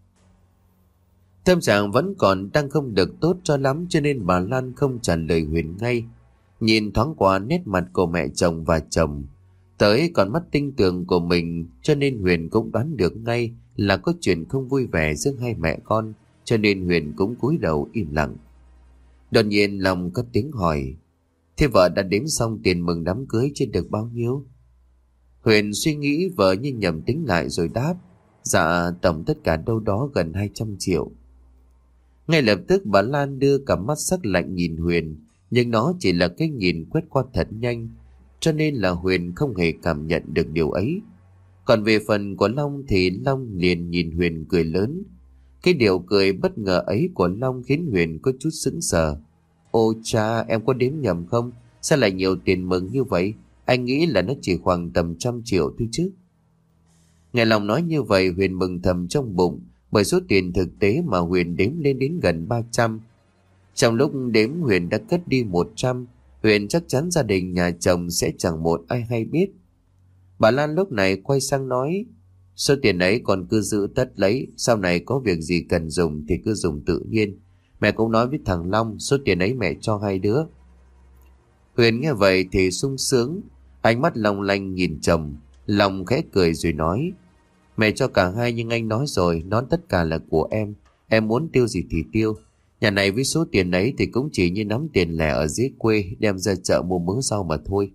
A: Tâm trạng vẫn còn đang không được tốt cho lắm, cho nên bà Lan không trả lời Huyền ngay. Nhìn thoáng qua nét mặt của mẹ chồng và chồng, tới còn mắt tinh tường của mình, cho nên Huyền cũng đoán được ngay là có chuyện không vui vẻ giữa hai mẹ con, cho nên Huyền cũng cúi đầu im lặng. Đột nhiên Long cất tiếng hỏi: Thế vợ đã đếm xong tiền mừng đám cưới chưa được bao nhiêu? Huyền suy nghĩ vợ như nhầm tính lại rồi đáp: Dạ tổng tất cả đâu đó gần hai trăm triệu. Ngay lập tức bà Lan đưa cả mắt sắc lạnh nhìn Huyền, nhưng nó chỉ là cái nhìn quét qua thật nhanh, cho nên là Huyền không hề cảm nhận được điều ấy. Còn về phần của Long thì Long liền nhìn Huyền cười lớn. Cái điều cười bất ngờ ấy của Long khiến Huyền có chút sững sờ. Ô cha, em có đếm nhầm không? Sao lại nhiều tiền mừng như vậy? Anh nghĩ là nó chỉ khoảng tầm trăm triệu thôi chứ. Nghe Long nói như vậy, Huyền mừng thầm trong bụng, bởi số tiền thực tế mà Huyền đếm lên đến gần ba trăm. Trong lúc đếm Huyền đã cất đi một trăm. Huyền chắc chắn gia đình nhà chồng sẽ chẳng một ai hay biết. Bà Lan lúc này quay sang nói: Số tiền ấy còn cứ giữ tất lấy, sau này có việc gì cần dùng thì cứ dùng tự nhiên. Mẹ cũng nói với thằng Long số tiền ấy mẹ cho hai đứa. Huyền nghe vậy thì sung sướng, ánh mắt long lanh nhìn chồng. Long khẽ cười rồi nói: Mẹ cho cả hai, nhưng anh nói rồi, nó tất cả là của em. Em muốn tiêu gì thì tiêu. Nhà này với số tiền ấy thì cũng chỉ như nắm tiền lẻ ở dưới quê đem ra chợ mua mớ rau mà thôi.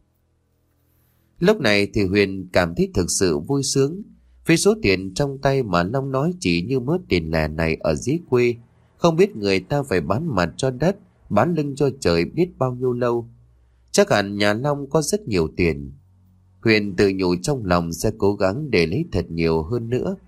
A: Lúc này thì Huyền cảm thấy thực sự vui sướng. Với số tiền trong tay mà Long nói chỉ như mớ tiền lẻ này ở dưới quê, không biết người ta phải bán mặt cho đất, bán lưng cho trời biết bao nhiêu lâu. Chắc hẳn nhà Long có rất nhiều tiền. Huyền tự nhủ trong lòng sẽ cố gắng để lấy thật nhiều hơn nữa.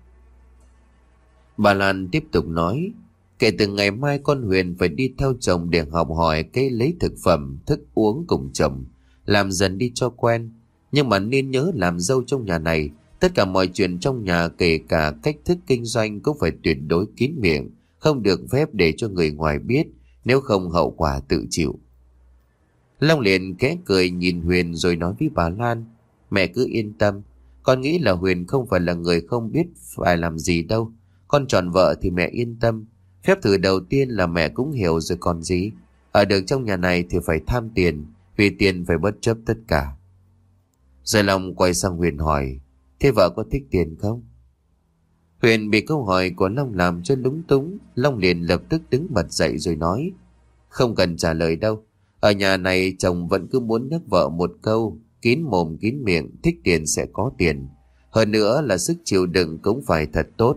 A: Bà Lan tiếp tục nói: Kể từ ngày mai con Huyền phải đi theo chồng để học hỏi cái lấy thực phẩm, thức uống cùng chồng, làm dần đi cho quen. Nhưng mà nên nhớ làm dâu trong nhà này, tất cả mọi chuyện trong nhà kể cả cách thức kinh doanh cũng phải tuyệt đối kín miệng, không được phép để cho người ngoài biết, nếu không hậu quả tự chịu. Long liền khẽ cười nhìn Huyền rồi nói với bà Lan: Mẹ cứ yên tâm, con nghĩ là Huyền không phải là người không biết phải làm gì đâu. Con chọn vợ thì mẹ yên tâm. Phép thử đầu tiên là mẹ cũng hiểu rồi còn gì. Ở được trong nhà này thì phải tham tiền, vì tiền phải bất chấp tất cả. Rồi Long quay sang Huyền hỏi: Thế vợ có thích tiền không? Huyền bị câu hỏi của Long làm cho lúng túng. Long liền lập tức đứng bật dậy rồi nói: Không cần trả lời đâu. Ở nhà này chồng vẫn cứ muốn nhắc vợ một câu: kín mồm kín miệng, thích tiền sẽ có tiền. Hơn nữa là sức chịu đựng cũng phải thật tốt.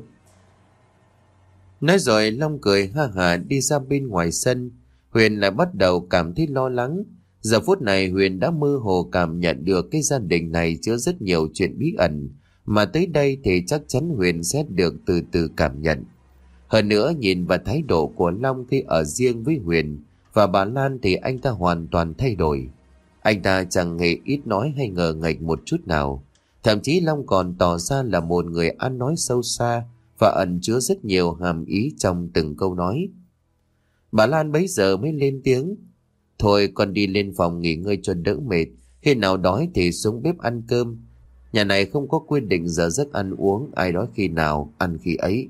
A: Nói rồi Long cười ha hả đi ra bên ngoài sân. Huyền lại bắt đầu cảm thấy lo lắng. Giờ phút này Huyền đã mơ hồ cảm nhận được cái gia đình này chứa rất nhiều chuyện bí ẩn, mà tới đây thì chắc chắn Huyền sẽ được từ từ cảm nhận. Hơn nữa nhìn vào thái độ của Long khi ở riêng với Huyền và bà Lan thì anh ta hoàn toàn thay đổi. Anh ta chẳng hề ít nói hay ngờ nghệch một chút nào. Thậm chí Long còn tỏ ra là một người ăn nói sâu xa và ẩn chứa rất nhiều hàm ý trong từng câu nói. Bà Lan bấy giờ mới lên tiếng: Thôi con đi lên phòng nghỉ ngơi cho đỡ mệt. Khi nào đói thì xuống bếp ăn cơm. Nhà này không có quy định giờ giấc ăn uống, ai đói khi nào ăn khi ấy.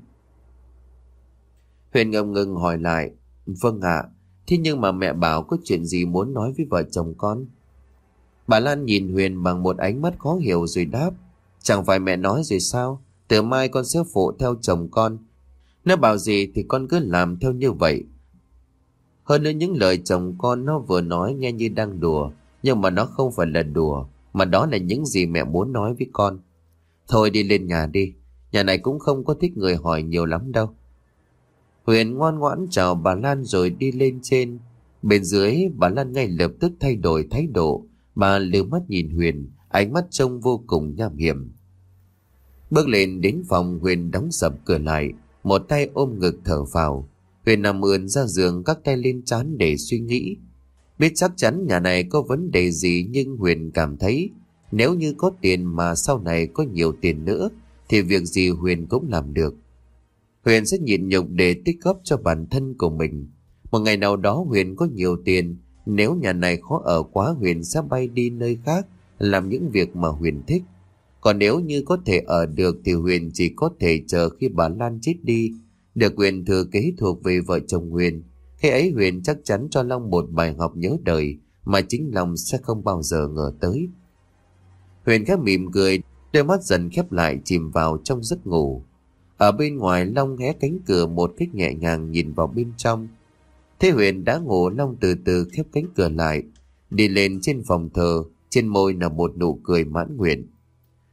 A: Huyền ngập ngừng hỏi lại: Vâng ạ. Thế nhưng mà mẹ bảo có chuyện gì muốn nói với vợ chồng con? Bà Lan nhìn Huyền bằng một ánh mắt khó hiểu rồi đáp: Chẳng phải mẹ nói rồi sao? Từ mai con sẽ phụ theo chồng con. Nó bảo gì thì con cứ làm theo như vậy. Hơn nữa những lời chồng con nó vừa nói nghe như đang đùa, nhưng mà nó không phải là đùa, mà đó là những gì mẹ muốn nói với con. Thôi đi lên nhà đi, nhà này cũng không có thích người hỏi nhiều lắm đâu. Huyền ngoan ngoãn chào bà Lan rồi đi lên trên. Bên dưới bà Lan ngay lập tức thay đổi thái độ. Bà liếc mắt nhìn Huyền, ánh mắt trông vô cùng nham hiểm. Bước lên đến phòng, Huyền đóng sập cửa lại, một tay ôm ngực thở phào. Huyền nằm ườn ra giường, các tay lên trán để suy nghĩ. Biết chắc chắn nhà này có vấn đề gì, nhưng Huyền cảm thấy nếu như có tiền mà sau này có nhiều tiền nữa thì việc gì Huyền cũng làm được. Huyền sẽ nhịn nhục để tích góp cho bản thân của mình. Một ngày nào đó Huyền có nhiều tiền, nếu nhà này khó ở quá, Huyền sẽ bay đi nơi khác làm những việc mà Huyền thích. Còn nếu như có thể ở được thì Huyền chỉ có thể chờ khi bà Lan chết đi, được quyền thừa kế thuộc về vợ chồng Huyền. Khi ấy Huyền chắc chắn cho Long một bài học nhớ đời mà chính Long sẽ không bao giờ ngờ tới. Huyền khẽ mỉm cười, đôi mắt dần khép lại chìm vào trong giấc ngủ. Ở bên ngoài Long hé cánh cửa một cách nhẹ nhàng nhìn vào bên trong. Thế Huyền đã ngủ, Long từ từ khép cánh cửa lại, đi lên trên phòng thờ, trên môi là một nụ cười mãn nguyện.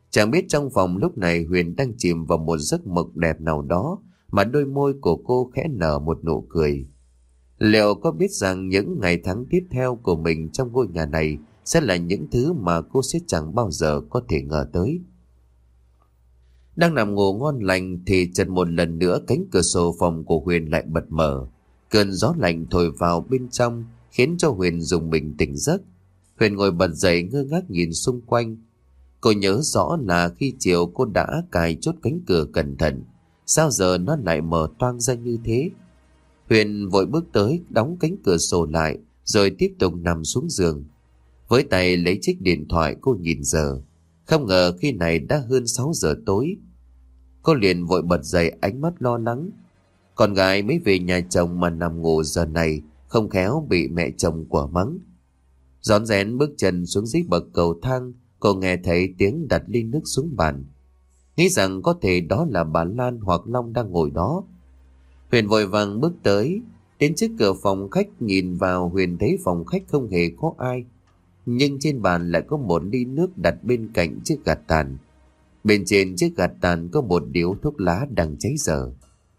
A: Chẳng biết trong phòng lúc này Huyền đang chìm vào một giấc mộng đẹp nào đó, mà đôi môi của cô khẽ nở một nụ cười. Liệu có biết rằng những ngày tháng tiếp theo của mình trong ngôi nhà này sẽ là những thứ mà cô sẽ chẳng bao giờ có thể ngờ tới. Đang nằm ngủ ngon lành thì chợt một lần nữa cánh cửa sổ phòng của Huyền lại bật mở. Cơn gió lạnh thổi vào bên trong khiến cho Huyền rùng mình tỉnh giấc. Huyền ngồi bật dậy ngơ ngác nhìn xung quanh. Cô nhớ rõ là khi chiều cô đã cài chốt cánh cửa cẩn thận. Sao giờ nó lại mở toang ra như thế? Huyền vội bước tới đóng cánh cửa sổ lại rồi tiếp tục nằm xuống giường. Với tay lấy chiếc điện thoại cô nhìn giờ. Không ngờ khi này đã hơn sáu giờ tối. Cô liền vội bật dậy ánh mắt lo lắng. Con gái mới về nhà chồng mà nằm ngủ giờ này không khéo bị mẹ chồng quả mắng. Rón rén bước chân xuống dưới bậc cầu thang, cô nghe thấy tiếng đặt ly nước xuống bàn. Nghĩ rằng có thể đó là bà Lan hoặc Long đang ngồi đó. Huyền vội vàng bước tới, đến trước cửa phòng khách nhìn vào. Huyền thấy phòng khách không hề có ai, nhưng trên bàn lại có một ly nước đặt bên cạnh chiếc gạt tàn. Bên trên chiếc gạt tàn có một điếu thuốc lá đang cháy dở.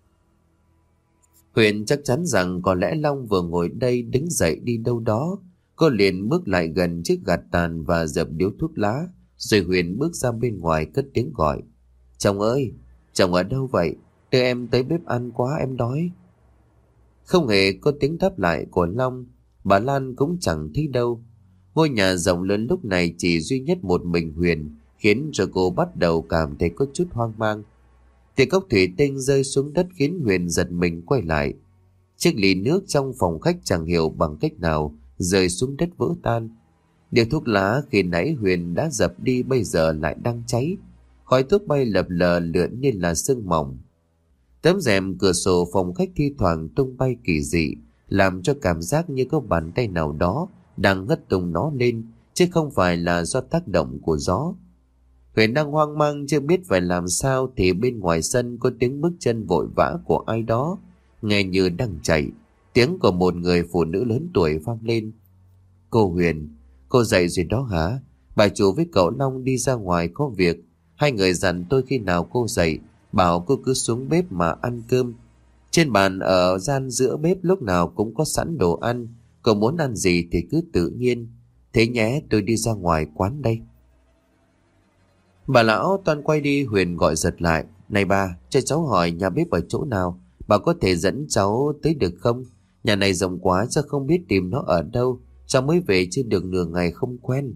A: Huyền chắc chắn rằng có lẽ Long vừa ngồi đây đứng dậy đi đâu đó. Cô liền bước lại gần chiếc gạt tàn và dập điếu thuốc lá. Rồi Huyền bước ra bên ngoài cất tiếng gọi. Chồng ơi, chồng ở đâu vậy? Đưa em tới bếp ăn quá, em đói. Không hề có tiếng đáp lại của Long. Bà Lan cũng chẳng thấy đâu. Ngôi nhà rộng lớn lúc này chỉ duy nhất một mình Huyền, khiến cho cô bắt đầu cảm thấy có chút hoang mang. Thì cốc thủy tinh rơi xuống đất khiến Huyền giật mình quay lại. Chiếc ly nước trong phòng khách chẳng hiểu bằng cách nào rơi xuống đất vỡ tan. Điếu thuốc lá khi nãy Huyền đã dập đi bây giờ lại đang cháy. Khói thuốc bay lập lờ lượn như là sương mỏng. Tấm rèm cửa sổ phòng khách thi thoảng tung bay kỳ dị, làm cho cảm giác như có bàn tay nào đó đang ngất tung nó lên, chứ không phải là do tác động của gió. Huyền đang hoang mang chưa biết phải làm sao thì bên ngoài sân có tiếng bước chân vội vã của ai đó, nghe như đang chạy. Tiếng của một người phụ nữ lớn tuổi vang lên. Cô Huyền, cô dậy rồi đó hả? Bà chủ với cậu Long đi ra ngoài có việc. Hai người dặn tôi khi nào cô dậy bảo cô cứ xuống bếp mà ăn cơm. Trên bàn ở gian giữa bếp lúc nào cũng có sẵn đồ ăn. Cậu muốn ăn gì thì cứ tự nhiên. Thế nhé, tôi đi ra ngoài quán đây. Bà lão toàn quay đi. Huyền gọi giật lại. Này bà, cho cháu hỏi nhà bếp ở chỗ nào? Bà có thể dẫn cháu tới được không? Nhà này rộng quá sao không biết tìm nó ở đâu. Cháu mới về chưa được nửa ngày không quen.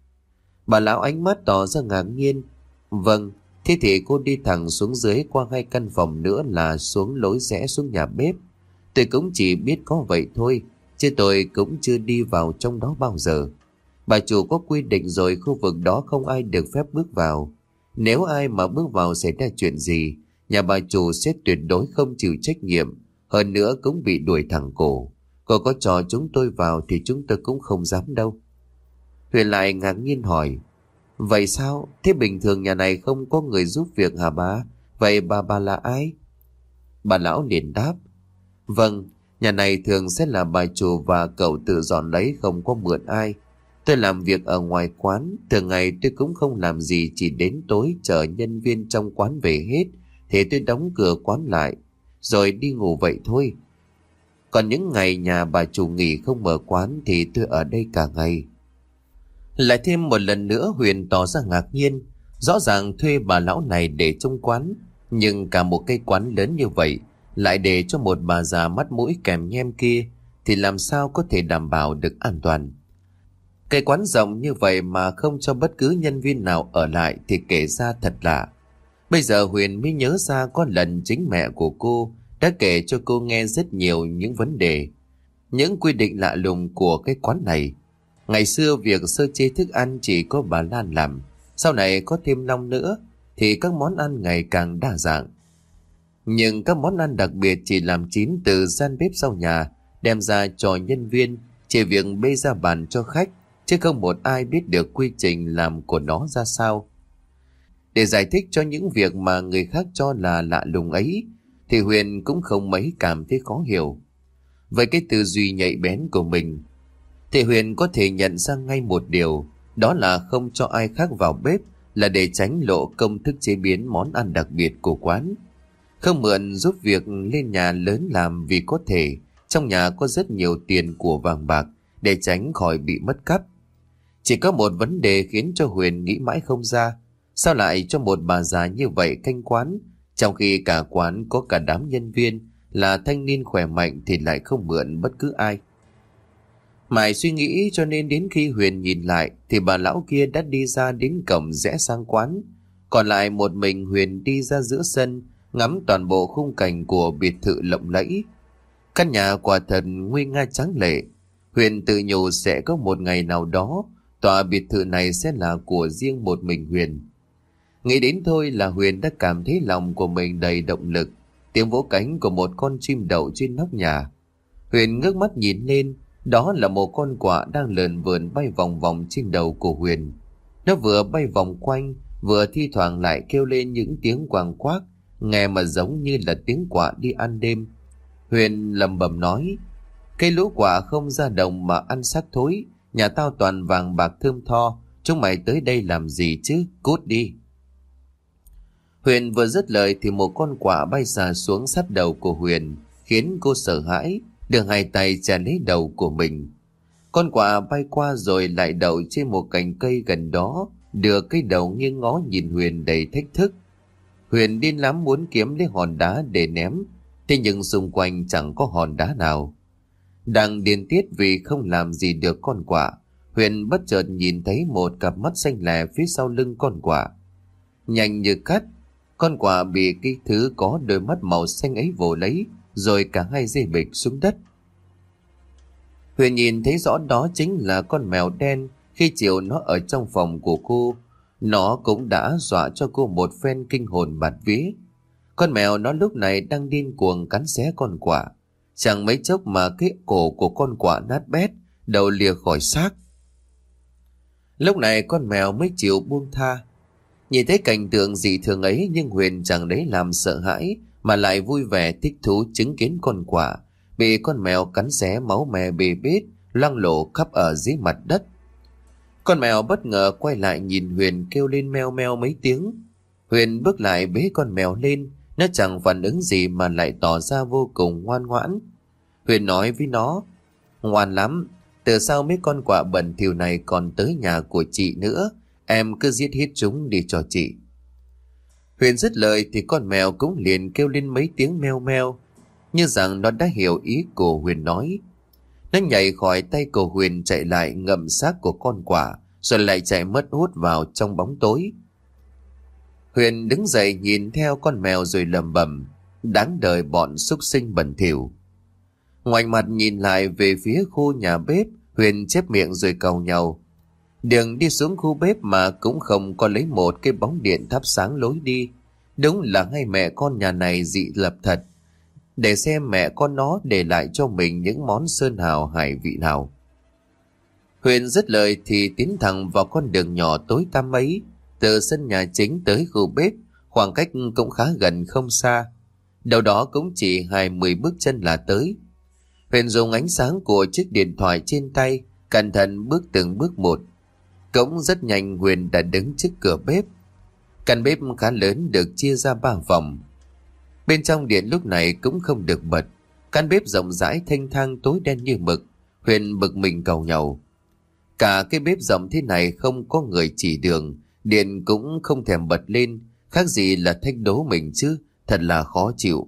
A: Bà lão ánh mắt tỏ ra ngạc nhiên. Vâng, thế thì cô đi thẳng xuống dưới qua hai căn phòng nữa là xuống lối rẽ xuống nhà bếp. Tôi cũng chỉ biết có vậy thôi, chứ tôi cũng chưa đi vào trong đó bao giờ. Bà chủ có quy định rồi, khu vực đó không ai được phép bước vào. Nếu ai mà bước vào xảy ra chuyện gì, nhà bà chủ sẽ tuyệt đối không chịu trách nhiệm, hơn nữa cũng bị đuổi thẳng cổ. Cô có cho chúng tôi vào thì chúng tôi cũng không dám đâu. Huyền lại ngạc nhiên hỏi. Vậy sao? Thế bình thường nhà này không có người giúp việc hả bà? Vậy bà bà là ai? Bà lão liền đáp. Vâng, nhà này thường sẽ là bà chủ và cậu tự dọn lấy, không có mượn ai. Tôi làm việc ở ngoài quán, thường ngày tôi cũng không làm gì, chỉ đến tối chờ nhân viên trong quán về hết thì tôi đóng cửa quán lại rồi đi ngủ vậy thôi. Còn những ngày nhà bà chủ nghỉ không mở quán thì tôi ở đây cả ngày. Lại thêm một lần nữa Huyền tỏ ra ngạc nhiên. Rõ ràng thuê bà lão này để trông quán, nhưng cả một cây quán lớn như vậy lại để cho một bà già mắt mũi kèm nhem kia thì làm sao có thể đảm bảo được an toàn. Cây quán rộng như vậy mà không cho bất cứ nhân viên nào ở lại thì kể ra thật lạ. Bây giờ Huyền mới nhớ ra có lần chính mẹ của cô đã kể cho cô nghe rất nhiều những vấn đề, những quy định lạ lùng của cái quán này. Ngày xưa việc sơ chế thức ăn chỉ có bà Lan làm, sau này có thêm Long nữa thì các món ăn ngày càng đa dạng. Nhưng các món ăn đặc biệt chỉ làm chín từ gian bếp sau nhà đem ra cho nhân viên, chỉ việc bê ra bàn cho khách, chứ không một ai biết được quy trình làm của nó ra sao. Để giải thích cho những việc mà người khác cho là lạ lùng ấy thì Huyền cũng không mấy cảm thấy khó hiểu. Với cái tư duy nhạy bén của mình thì Huyền có thể nhận ra ngay một điều, đó là không cho ai khác vào bếp là để tránh lộ công thức chế biến món ăn đặc biệt của quán. Không mượn giúp việc lên nhà lớn làm vì có thể trong nhà có rất nhiều tiền của vàng bạc để tránh khỏi bị mất cắp. Chỉ có một vấn đề khiến cho Huyền nghĩ mãi không ra. Sao lại cho một bà già như vậy canh quán, trong khi cả quán có cả đám nhân viên là thanh niên khỏe mạnh thì lại không mượn bất cứ ai. Mãi suy nghĩ cho nên đến khi Huyền nhìn lại thì bà lão kia đã đi ra đến cổng rẽ sang quán. Còn lại một mình Huyền đi ra giữa sân ngắm toàn bộ khung cảnh của biệt thự lộng lẫy. Căn nhà quả thật nguy nga tráng lệ. Huyền tự nhủ sẽ có một ngày nào đó tòa biệt thự này sẽ là của riêng một mình Huyền. Nghĩ đến thôi là Huyền đã cảm thấy lòng của mình đầy động lực. Tiếng vỗ cánh của một con chim đậu trên nóc nhà. Huyền ngước mắt nhìn lên, đó là một con quạ đang lờn vờn bay vòng vòng trên đầu của Huyền. Nó vừa bay vòng quanh, vừa thi thoảng lại kêu lên những tiếng quàng quác, nghe mà giống như là tiếng quạ đi ăn đêm. Huyền lẩm bẩm nói, cái lũ quạ không ra đồng mà ăn xác thối, nhà tao toàn vàng bạc thơm tho, chúng mày tới đây làm gì chứ, cút đi. Huyền vừa dứt lời thì một con quạ bay xà xuống sát đầu của Huyền, khiến cô sợ hãi, đưa hai tay chà lấy đầu của mình. Con quạ bay qua rồi lại đậu trên một cành cây gần đó, đưa cái đầu nghiêng ngó nhìn Huyền đầy thách thức. Huyền điên lắm muốn kiếm lấy hòn đá để ném, thế nhưng xung quanh chẳng có hòn đá nào. Đang điên tiết vì không làm gì được con quạ, Huyền bất chợt nhìn thấy một cặp mắt xanh lè phía sau lưng con quạ. Nhanh như cắt, con quạ bị cái thứ có đôi mắt màu xanh ấy vồ lấy, rồi cả hai rơi bịch xuống đất. Huyền nhìn thấy rõ đó chính là con mèo đen. Khi chiều nó ở trong phòng của cô, nó cũng đã dọa cho cô một phen kinh hồn bạt vía. Con mèo nó lúc này đang điên cuồng cắn xé con quạ. Chẳng mấy chốc mà cái cổ của con quạ nát bét, đầu lìa khỏi xác. Lúc này con mèo mới chịu buông tha. Nhìn thấy cảnh tượng dị thường ấy, nhưng Huyền chẳng lấy làm sợ hãi mà lại vui vẻ thích thú chứng kiến con quạ bị con mèo cắn xé, máu me bê bết loang lổ khắp ở dưới mặt đất. Con mèo bất ngờ quay lại nhìn Huyền, kêu lên meo meo mấy tiếng. Huyền bước lại bế con mèo lên, nó chẳng phản ứng gì mà lại tỏ ra vô cùng ngoan ngoãn. Huyền nói với nó, ngoan lắm, từ sau mấy con quạ bẩn thỉu này còn tới nhà của chị nữa, em cứ giết hết chúng đi cho chị. Huyền dứt lời thì con mèo cũng liền kêu lên mấy tiếng meo meo, như rằng nó đã hiểu ý của Huyền nói. Nó nhảy khỏi tay của Huyền, chạy lại ngậm xác của con quạ, rồi lại chạy mất hút vào trong bóng tối. Huyền đứng dậy nhìn theo con mèo rồi lẩm bẩm, đáng đời bọn súc sinh bẩn thỉu. Ngoảnh mặt nhìn lại về phía khu nhà bếp, Huyền chép miệng rồi càu nhàu. Đường đi xuống khu bếp mà cũng không có lấy một cái bóng điện thắp sáng lối đi. Đúng là hai mẹ con nhà này dị lập thật. Để xem mẹ con nó để lại cho mình những món sơn hào hải vị nào. Huyền dứt lời thì tiến thẳng vào con đường nhỏ tối tăm ấy. Từ sân nhà chính tới khu bếp, khoảng cách cũng khá gần không xa. Đâu đó cũng chỉ hai mươi bước chân là tới. Huyền dùng ánh sáng của chiếc điện thoại trên tay, cẩn thận bước từng bước một. Cũng rất nhanh Huyền đã đứng trước cửa bếp. Căn bếp khá lớn được chia ra ba phòng. Bên trong điện lúc này cũng không được bật. Căn bếp rộng rãi thanh thang tối đen như mực. Huyền bực mình càu nhàu. Cả cái bếp rộng thế này không có người chỉ đường, điện cũng không thèm bật lên, khác gì là thách đố mình chứ, thật là khó chịu.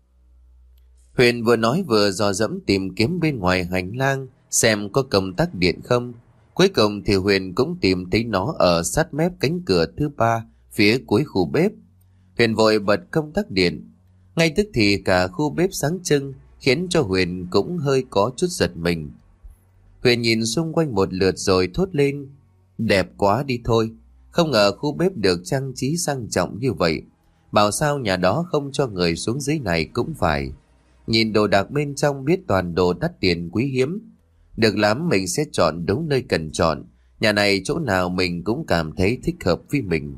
A: Huyền vừa nói vừa dò dẫm tìm kiếm bên ngoài hành lang xem có công tắc điện không. Cuối cùng thì Huyền cũng tìm thấy nó ở sát mép cánh cửa thứ ba phía cuối khu bếp. Huyền vội bật công tắc điện. Ngay tức thì cả khu bếp sáng trưng, khiến cho Huyền cũng hơi có chút giật mình. Huyền nhìn xung quanh một lượt rồi thốt lên, đẹp quá đi thôi. Không ngờ khu bếp được trang trí sang trọng như vậy. Bảo sao nhà đó không cho người xuống dưới này cũng phải. Nhìn đồ đạc bên trong biết toàn đồ đắt tiền quý hiếm. Được lắm, mình sẽ chọn đúng nơi cần chọn. Nhà này chỗ nào mình cũng cảm thấy thích hợp với mình.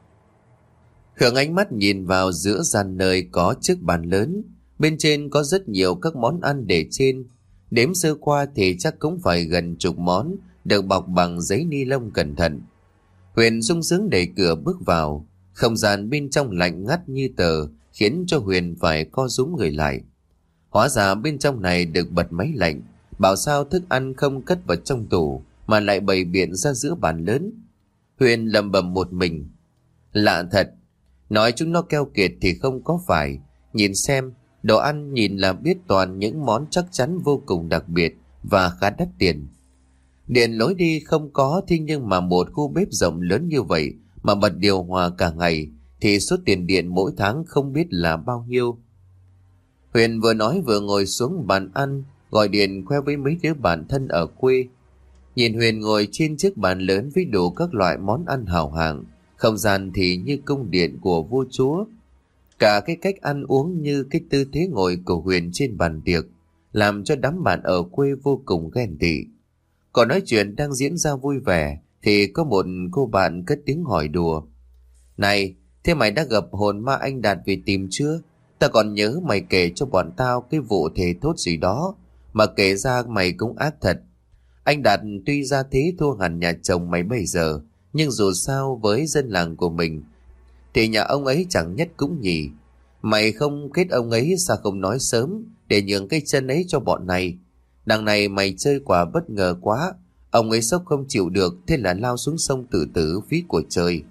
A: Hướng ánh mắt nhìn vào giữa gian nơi có chiếc bàn lớn. Bên trên có rất nhiều các món ăn để trên. Đếm sơ qua thì chắc cũng phải gần chục món, được bọc bằng giấy ni lông cẩn thận. Huyền sung sướng đẩy cửa bước vào. Không gian bên trong lạnh ngắt như tờ, khiến cho Huyền phải co rúm người lại. Hóa ra bên trong này được bật máy lạnh, bảo sao thức ăn không cất vào trong tủ mà lại bày biện ra giữa bàn lớn. Huyền lẩm bẩm một mình. Lạ thật, nói chúng nó keo kiệt thì không có phải. Nhìn xem, đồ ăn nhìn là biết toàn những món chắc chắn vô cùng đặc biệt và khá đắt tiền. Điện lối đi không có, thế nhưng mà một khu bếp rộng lớn như vậy mà bật điều hòa cả ngày thì số tiền điện mỗi tháng không biết là bao nhiêu. Huyền vừa nói vừa ngồi xuống bàn ăn, gọi điện khoe với mấy đứa bạn thân ở quê. Nhìn Huyền ngồi trên chiếc bàn lớn với đủ các loại món ăn hào hạng, không gian thì như cung điện của vua chúa. Cả cái cách ăn uống như cái tư thế ngồi của Huyền trên bàn tiệc làm cho đám bạn ở quê vô cùng ghen tị. Còn nói chuyện đang diễn ra vui vẻ thì có một cô bạn cất tiếng hỏi đùa. Này, thế mày đã gặp hồn ma anh Đạt về tìm chưa? Ta còn nhớ mày kể cho bọn tao cái vụ thề thốt gì đó, mà kể ra mày cũng ác thật. Anh Đạt tuy ra thế thua hẳn nhà chồng mày bây giờ, nhưng dù sao với dân làng của mình thì nhà ông ấy chẳng nhất cũng nhì. Mày không kết ông ấy sao không nói sớm để nhường cái chân ấy cho bọn này. Đằng này mày chơi quả bất ngờ quá, ông ấy sốc không chịu được, thế là lao xuống sông tự tử phí của trời.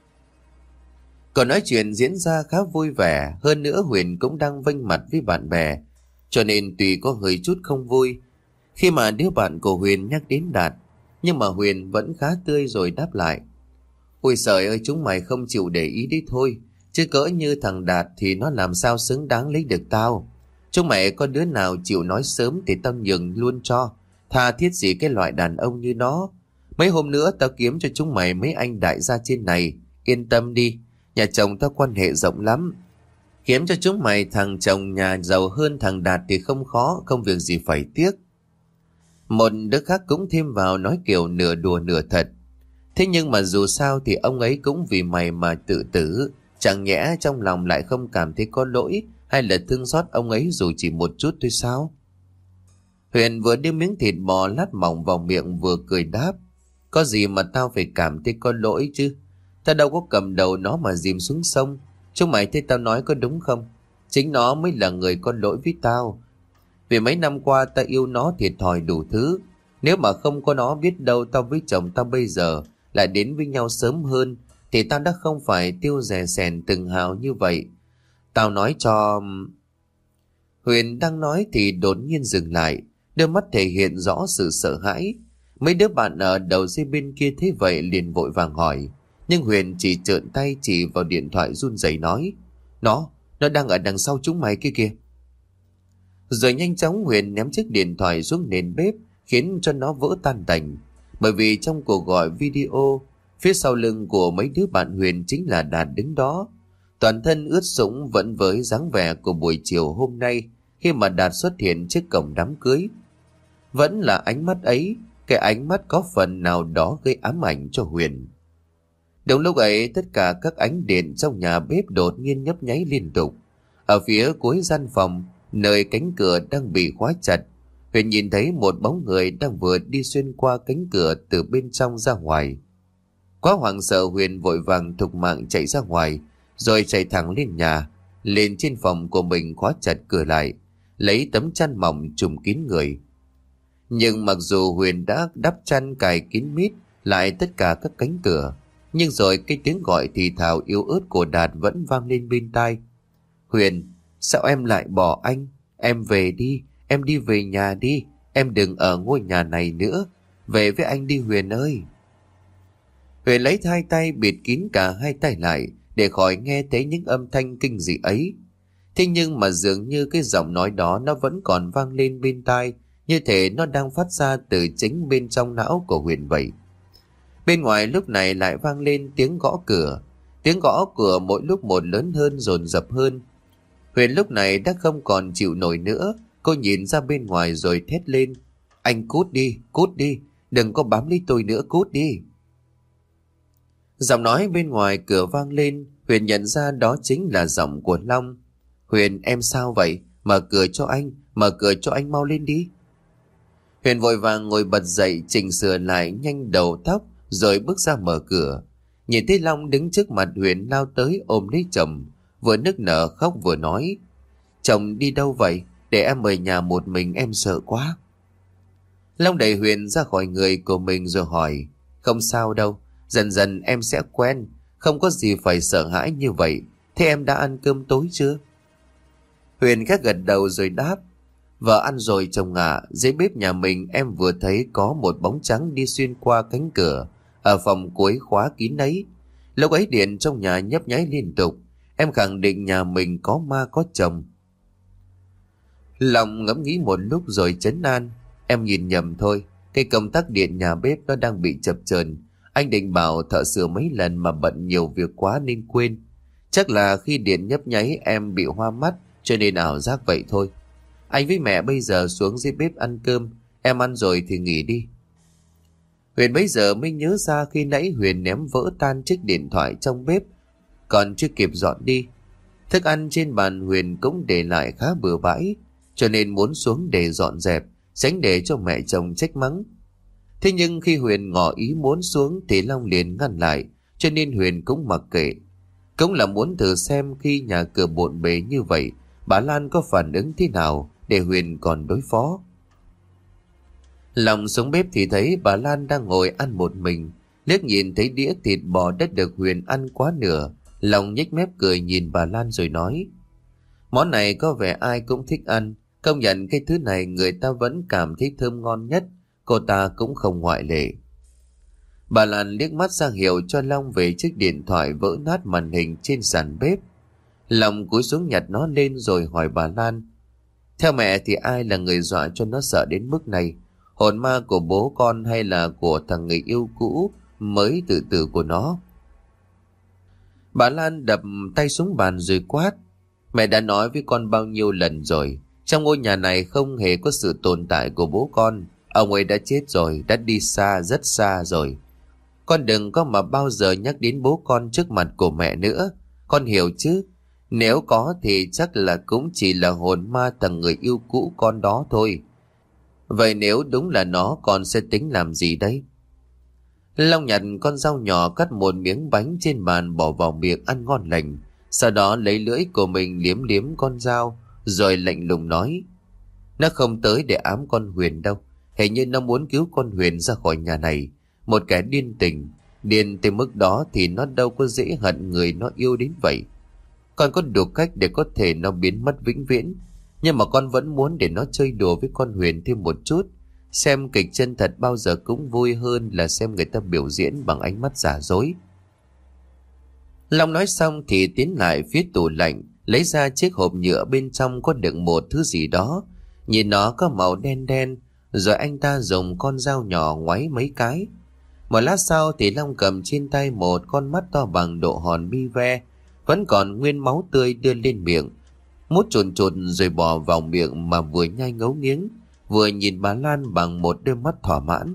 A: Còn nói chuyện diễn ra khá vui vẻ, hơn nữa Huyền cũng đang vênh mặt với bạn bè, cho nên tuy có hơi chút không vui khi mà đứa bạn của Huyền nhắc đến Đạt, nhưng mà Huyền vẫn khá tươi rồi đáp lại. Ôi trời ơi, chúng mày không chịu để ý đấy thôi, chứ cỡ như thằng Đạt thì nó làm sao xứng đáng lấy được tao. Chúng mày có đứa nào chịu nói sớm thì tao nhường luôn cho, tha thiết gì cái loại đàn ông như nó. Mấy hôm nữa tao kiếm cho chúng mày mấy anh đại gia trên này, yên tâm đi, nhà chồng tao quan hệ rộng lắm. Kiếm cho chúng mày thằng chồng nhà giàu hơn thằng Đạt thì không khó, không việc gì phải tiếc. Một đứa khác cũng thêm vào nói kiểu nửa đùa nửa thật. Thế nhưng mà dù sao thì ông ấy cũng vì mày mà tự tử, chẳng nhẽ trong lòng lại không cảm thấy có lỗi hay là thương xót ông ấy dù chỉ một chút thôi sao? Huyền vừa đưa miếng thịt bò lát mỏng vào miệng vừa cười đáp. Có gì mà tao phải cảm thấy có lỗi chứ? Tao đâu có cầm đầu nó mà dìm xuống sông. Chúng mày thấy tao nói có đúng không? Chính nó mới là người có lỗi với tao. Vì mấy năm qua tao yêu nó thiệt thòi đủ thứ. Nếu mà không có nó, biết đâu tao với chồng tao bây giờ lại đến với nhau sớm hơn, thì tao đã không phải tiêu rè sèn từng hào như vậy. Tao nói cho... Huyền đang nói thì đột nhiên dừng lại, đôi mắt thể hiện rõ sự sợ hãi. Mấy đứa bạn ở đầu dây bên kia thấy vậy liền vội vàng hỏi, nhưng Huyền chỉ trợn tay chỉ vào điện thoại run rẩy nói, Nó, nó đang ở đằng sau chúng mày kia kìa. Rồi nhanh chóng Huyền ném chiếc điện thoại xuống nền bếp, khiến cho nó vỡ tan tành. Bởi vì trong cuộc gọi video, phía sau lưng của mấy đứa bạn Huyền chính là Đạt đứng đó, toàn thân ướt sũng vẫn với dáng vẻ của buổi chiều hôm nay khi mà Đạt xuất hiện trước cổng đám cưới. Vẫn là ánh mắt ấy, cái ánh mắt có phần nào đó gây ám ảnh cho Huyền. Đúng lúc ấy, tất cả các ánh điện trong nhà bếp đột nhiên nhấp nháy liên tục. Ở phía cuối gian phòng, nơi cánh cửa đang bị khóa chặt, Huyền nhìn thấy một bóng người đang vừa đi xuyên qua cánh cửa từ bên trong ra ngoài. Quá hoảng sợ, Huyền vội vàng thục mạng chạy ra ngoài, rồi chạy thẳng lên nhà, lên trên phòng của mình khóa chặt cửa lại, lấy tấm chăn mỏng trùm kín người. Nhưng mặc dù Huyền đã đắp chăn cài kín mít lại tất cả các cánh cửa, nhưng rồi cái tiếng gọi thì thào yếu ớt của Đạt vẫn vang lên bên tai. Huyền, sao em lại bỏ anh? Em về đi, em đi về nhà đi, em đừng ở ngôi nhà này nữa. Về với anh đi Huyền ơi. Huyền lấy hai tay bịt kín cả hai tay lại để khỏi nghe thấy những âm thanh kinh dị ấy. Thế nhưng mà dường như cái giọng nói đó nó vẫn còn vang lên bên tai, như thể nó đang phát ra từ chính bên trong não của Huyền vậy. Bên ngoài lúc này lại vang lên tiếng gõ cửa. Tiếng gõ cửa mỗi lúc một lớn hơn, dồn dập hơn. Huyền lúc này đã không còn chịu nổi nữa. Cô nhìn ra bên ngoài rồi thét lên, anh cút đi, cút đi, đừng có bám lấy tôi nữa, cút đi. Giọng nói bên ngoài cửa vang lên, Huyền nhận ra đó chính là giọng của Long. Huyền, em sao vậy? Mở cửa cho anh, mở cửa cho anh mau lên đi. Huyền vội vàng ngồi bật dậy, chỉnh sửa lại nhanh đầu tóc, rồi bước ra mở cửa. Nhìn thấy Long đứng trước mặt Huyền lao tới ôm lấy chồng, vừa nức nở khóc vừa nói: "Chồng đi đâu vậy? Để em ở nhà một mình, em sợ quá." Long đẩy Huyền ra khỏi người của mình rồi hỏi: "Không sao đâu, dần dần em sẽ quen, không có gì phải sợ hãi như vậy. Thế em đã ăn cơm tối chưa?" Huyền khẽ gật đầu rồi đáp: "Vợ ăn rồi chồng ạ. Dưới bếp nhà mình em vừa thấy có một bóng trắng đi xuyên qua cánh cửa ở phòng cuối khóa kín ấy. Lúc ấy điện trong nhà nhấp nháy liên tục. Em khẳng định nhà mình có ma có chồng." Long ngẫm nghĩ một lúc rồi trấn an: "Em nhìn nhầm thôi. Cái công tắc điện nhà bếp nó đang bị chập chờn. Anh định bảo thợ sửa mấy lần mà bận nhiều việc quá nên quên. Chắc là khi điện nhấp nháy em bị hoa mắt cho nên ảo giác vậy thôi. Anh với mẹ bây giờ xuống dưới bếp ăn cơm. Em ăn rồi thì nghỉ đi." Huyền bấy giờ mới nhớ ra khi nãy Huyền ném vỡ tan chiếc điện thoại trong bếp, còn chưa kịp dọn đi. Thức ăn trên bàn Huyền cũng để lại khá bừa bãi, cho nên muốn xuống để dọn dẹp, tránh để cho mẹ chồng trách mắng. Thế nhưng khi Huyền ngỏ ý muốn xuống thì Long liền ngăn lại, cho nên Huyền cũng mặc kệ. Cũng là muốn thử xem khi nhà cửa bộn bề như vậy, bà Lan có phản ứng thế nào để Huyền còn đối phó. Long xuống bếp thì thấy bà Lan đang ngồi ăn một mình, liếc nhìn thấy đĩa thịt bò đã được Huyền ăn quá nửa. Long nhếch mép cười nhìn bà Lan rồi nói: "Món này có vẻ ai cũng thích ăn, công nhận cái thứ này người ta vẫn cảm thấy thơm ngon nhất, cô ta cũng không ngoại lệ." Bà Lan liếc mắt ra hiệu cho Long về chiếc điện thoại vỡ nát màn hình trên sàn bếp. Long cúi xuống nhặt nó lên rồi hỏi bà Lan: "Theo mẹ thì ai là người dọa cho nó sợ đến mức này? Hồn ma của bố con hay là của thằng người yêu cũ mới tự tử của nó?" Bà Lan đập tay xuống bàn rồi quát: "Mẹ đã nói với con bao nhiêu lần rồi, trong ngôi nhà này không hề có sự tồn tại của bố con. Ông ấy đã chết rồi, đã đi xa, rất xa rồi. Con đừng có mà bao giờ nhắc đến bố con trước mặt của mẹ nữa. Con hiểu chứ? Nếu có thì chắc là cũng chỉ là hồn ma thằng người yêu cũ con đó thôi. Vậy nếu đúng là nó, con sẽ tính làm gì đấy?" Long nhặt con dao nhỏ cắt một miếng bánh trên bàn bỏ vào miệng ăn ngon lành. Sau đó lấy lưỡi của mình liếm liếm con dao rồi lạnh lùng nói: "Nó không tới để ám con Huyền đâu. Hình như nó muốn cứu con Huyền ra khỏi nhà này. Một kẻ điên tình, điên tới mức đó thì nó đâu có dễ hận người nó yêu đến vậy. Con có đủ cách để có thể nó biến mất vĩnh viễn, nhưng mà con vẫn muốn để nó chơi đùa với con Huyền thêm một chút. Xem kịch chân thật bao giờ cũng vui hơn là xem người ta biểu diễn bằng ánh mắt giả dối." Long nói xong thì tiến lại phía tủ lạnh, lấy ra chiếc hộp nhựa bên trong có đựng một thứ gì đó. Nhìn nó có màu đen đen, rồi anh ta dùng con dao nhỏ ngoáy mấy cái. Một lát sau thì Long cầm trên tay một con mắt to bằng độ hòn bi ve, vẫn còn nguyên máu tươi đưa lên miệng, mút chùn chùn rồi bỏ vào miệng mà vừa nhai ngấu nghiến, vừa nhìn bà Lan bằng một đôi mắt thỏa mãn.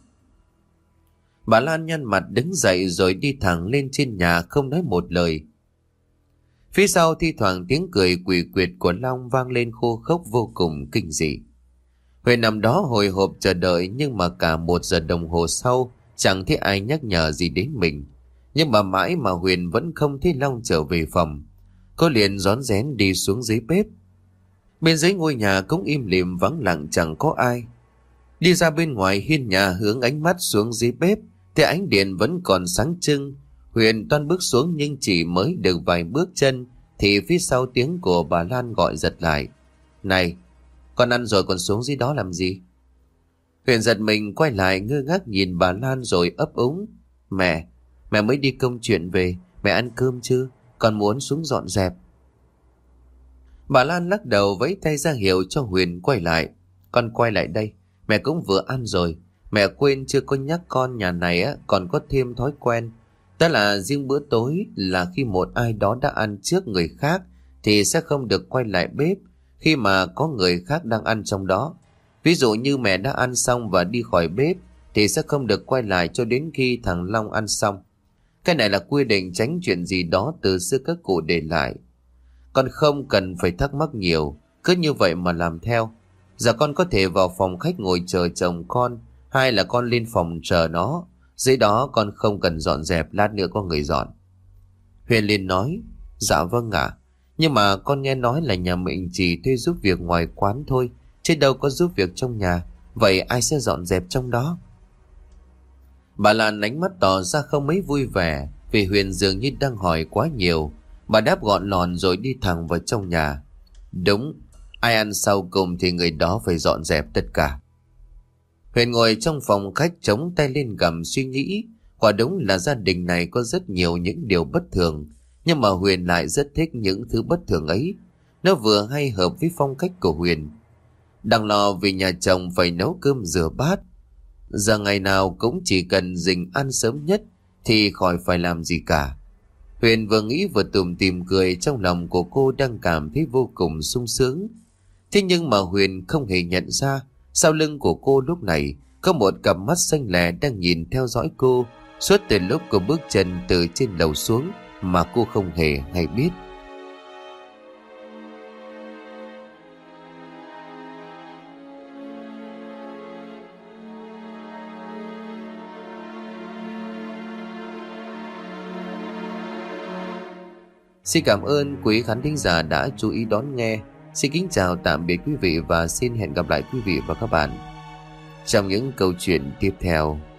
A: Bà Lan nhăn mặt đứng dậy rồi đi thẳng lên trên nhà không nói một lời. Phía sau thi thoảng tiếng cười quỷ quyệt của Long vang lên khô khốc vô cùng kinh dị. Huyền nằm đó hồi hộp chờ đợi, nhưng mà cả một giờ đồng hồ sau chẳng thấy ai nhắc nhở gì đến mình. Nhưng mà mãi mà Huyền vẫn không thấy Long trở về phòng. Cô liền rón rén đi xuống dưới bếp. Bên dưới ngôi nhà cũng im lìm vắng lặng, chẳng có ai. Đi ra bên ngoài hiên nhà, hướng ánh mắt xuống dưới bếp thì ánh điện vẫn còn sáng trưng. Huyền toan bước xuống nhưng chỉ mới được vài bước chân thì phía sau tiếng của bà Lan gọi giật lại: "Này, con ăn rồi còn xuống dưới đó làm gì?" Huyền giật mình quay lại ngơ ngác nhìn bà Lan rồi ấp úng: Mẹ, mẹ mới đi công chuyện về, mẹ ăn cơm chưa? Con muốn xuống dọn dẹp." Bà Lan lắc đầu vẫy tay ra hiệu cho Huyền quay lại: "Con quay lại đây, mẹ cũng vừa ăn rồi. Mẹ quên chưa có nhắc con nhà này á còn có thêm thói quen, đó là riêng bữa tối là khi một ai đó đã ăn trước người khác thì sẽ không được quay lại bếp khi mà có người khác đang ăn trong đó. Ví dụ như mẹ đã ăn xong và đi khỏi bếp thì sẽ không được quay lại cho đến khi thằng Long ăn xong. Cái này là quy định tránh chuyện gì đó từ xưa các cụ để lại. Con không cần phải thắc mắc nhiều, cứ như vậy mà làm theo. Giờ con có thể vào phòng khách ngồi chờ chồng con, hay là con lên phòng chờ nó, Dưới đó con không cần dọn dẹp, lát nữa có người dọn. Huyền liền nói, dạ vâng ạ. Nhưng mà con nghe nói là nhà mình chỉ thuê giúp việc ngoài quán thôi, chứ đâu có giúp việc trong nhà. Vậy ai sẽ dọn dẹp trong đó? Bà Lan ánh mắt tỏ ra không mấy vui vẻ, vì Huyền dường như đang hỏi quá nhiều. Bà đáp gọn lọn rồi đi thẳng vào trong nhà. Đúng, ai ăn sau cùng thì người đó phải dọn dẹp tất cả. Huyền ngồi trong phòng khách chống tay lên gầm suy nghĩ. Quả đúng là gia đình này có rất nhiều những điều bất thường, nhưng mà Huyền lại rất thích những thứ bất thường ấy. Nó vừa hay hợp với phong cách của Huyền. Đang lo vì nhà chồng phải nấu cơm rửa bát, giờ ngày nào cũng chỉ cần dình ăn sớm nhất thì khỏi phải làm gì cả. Huyền vừa nghĩ vừa tủm tỉm cười, trong lòng của cô đang cảm thấy vô cùng sung sướng. Thế nhưng mà Huyền không hề nhận ra sau lưng của cô lúc này có một cặp mắt xanh lè đang nhìn theo dõi cô suốt từ lúc cô bước chân từ trên lầu xuống mà cô không hề hay biết. Xin cảm ơn quý khán thính giả đã chú ý đón nghe. Xin kính chào tạm biệt quý vị và xin hẹn gặp lại quý vị và các bạn trong những câu chuyện tiếp theo.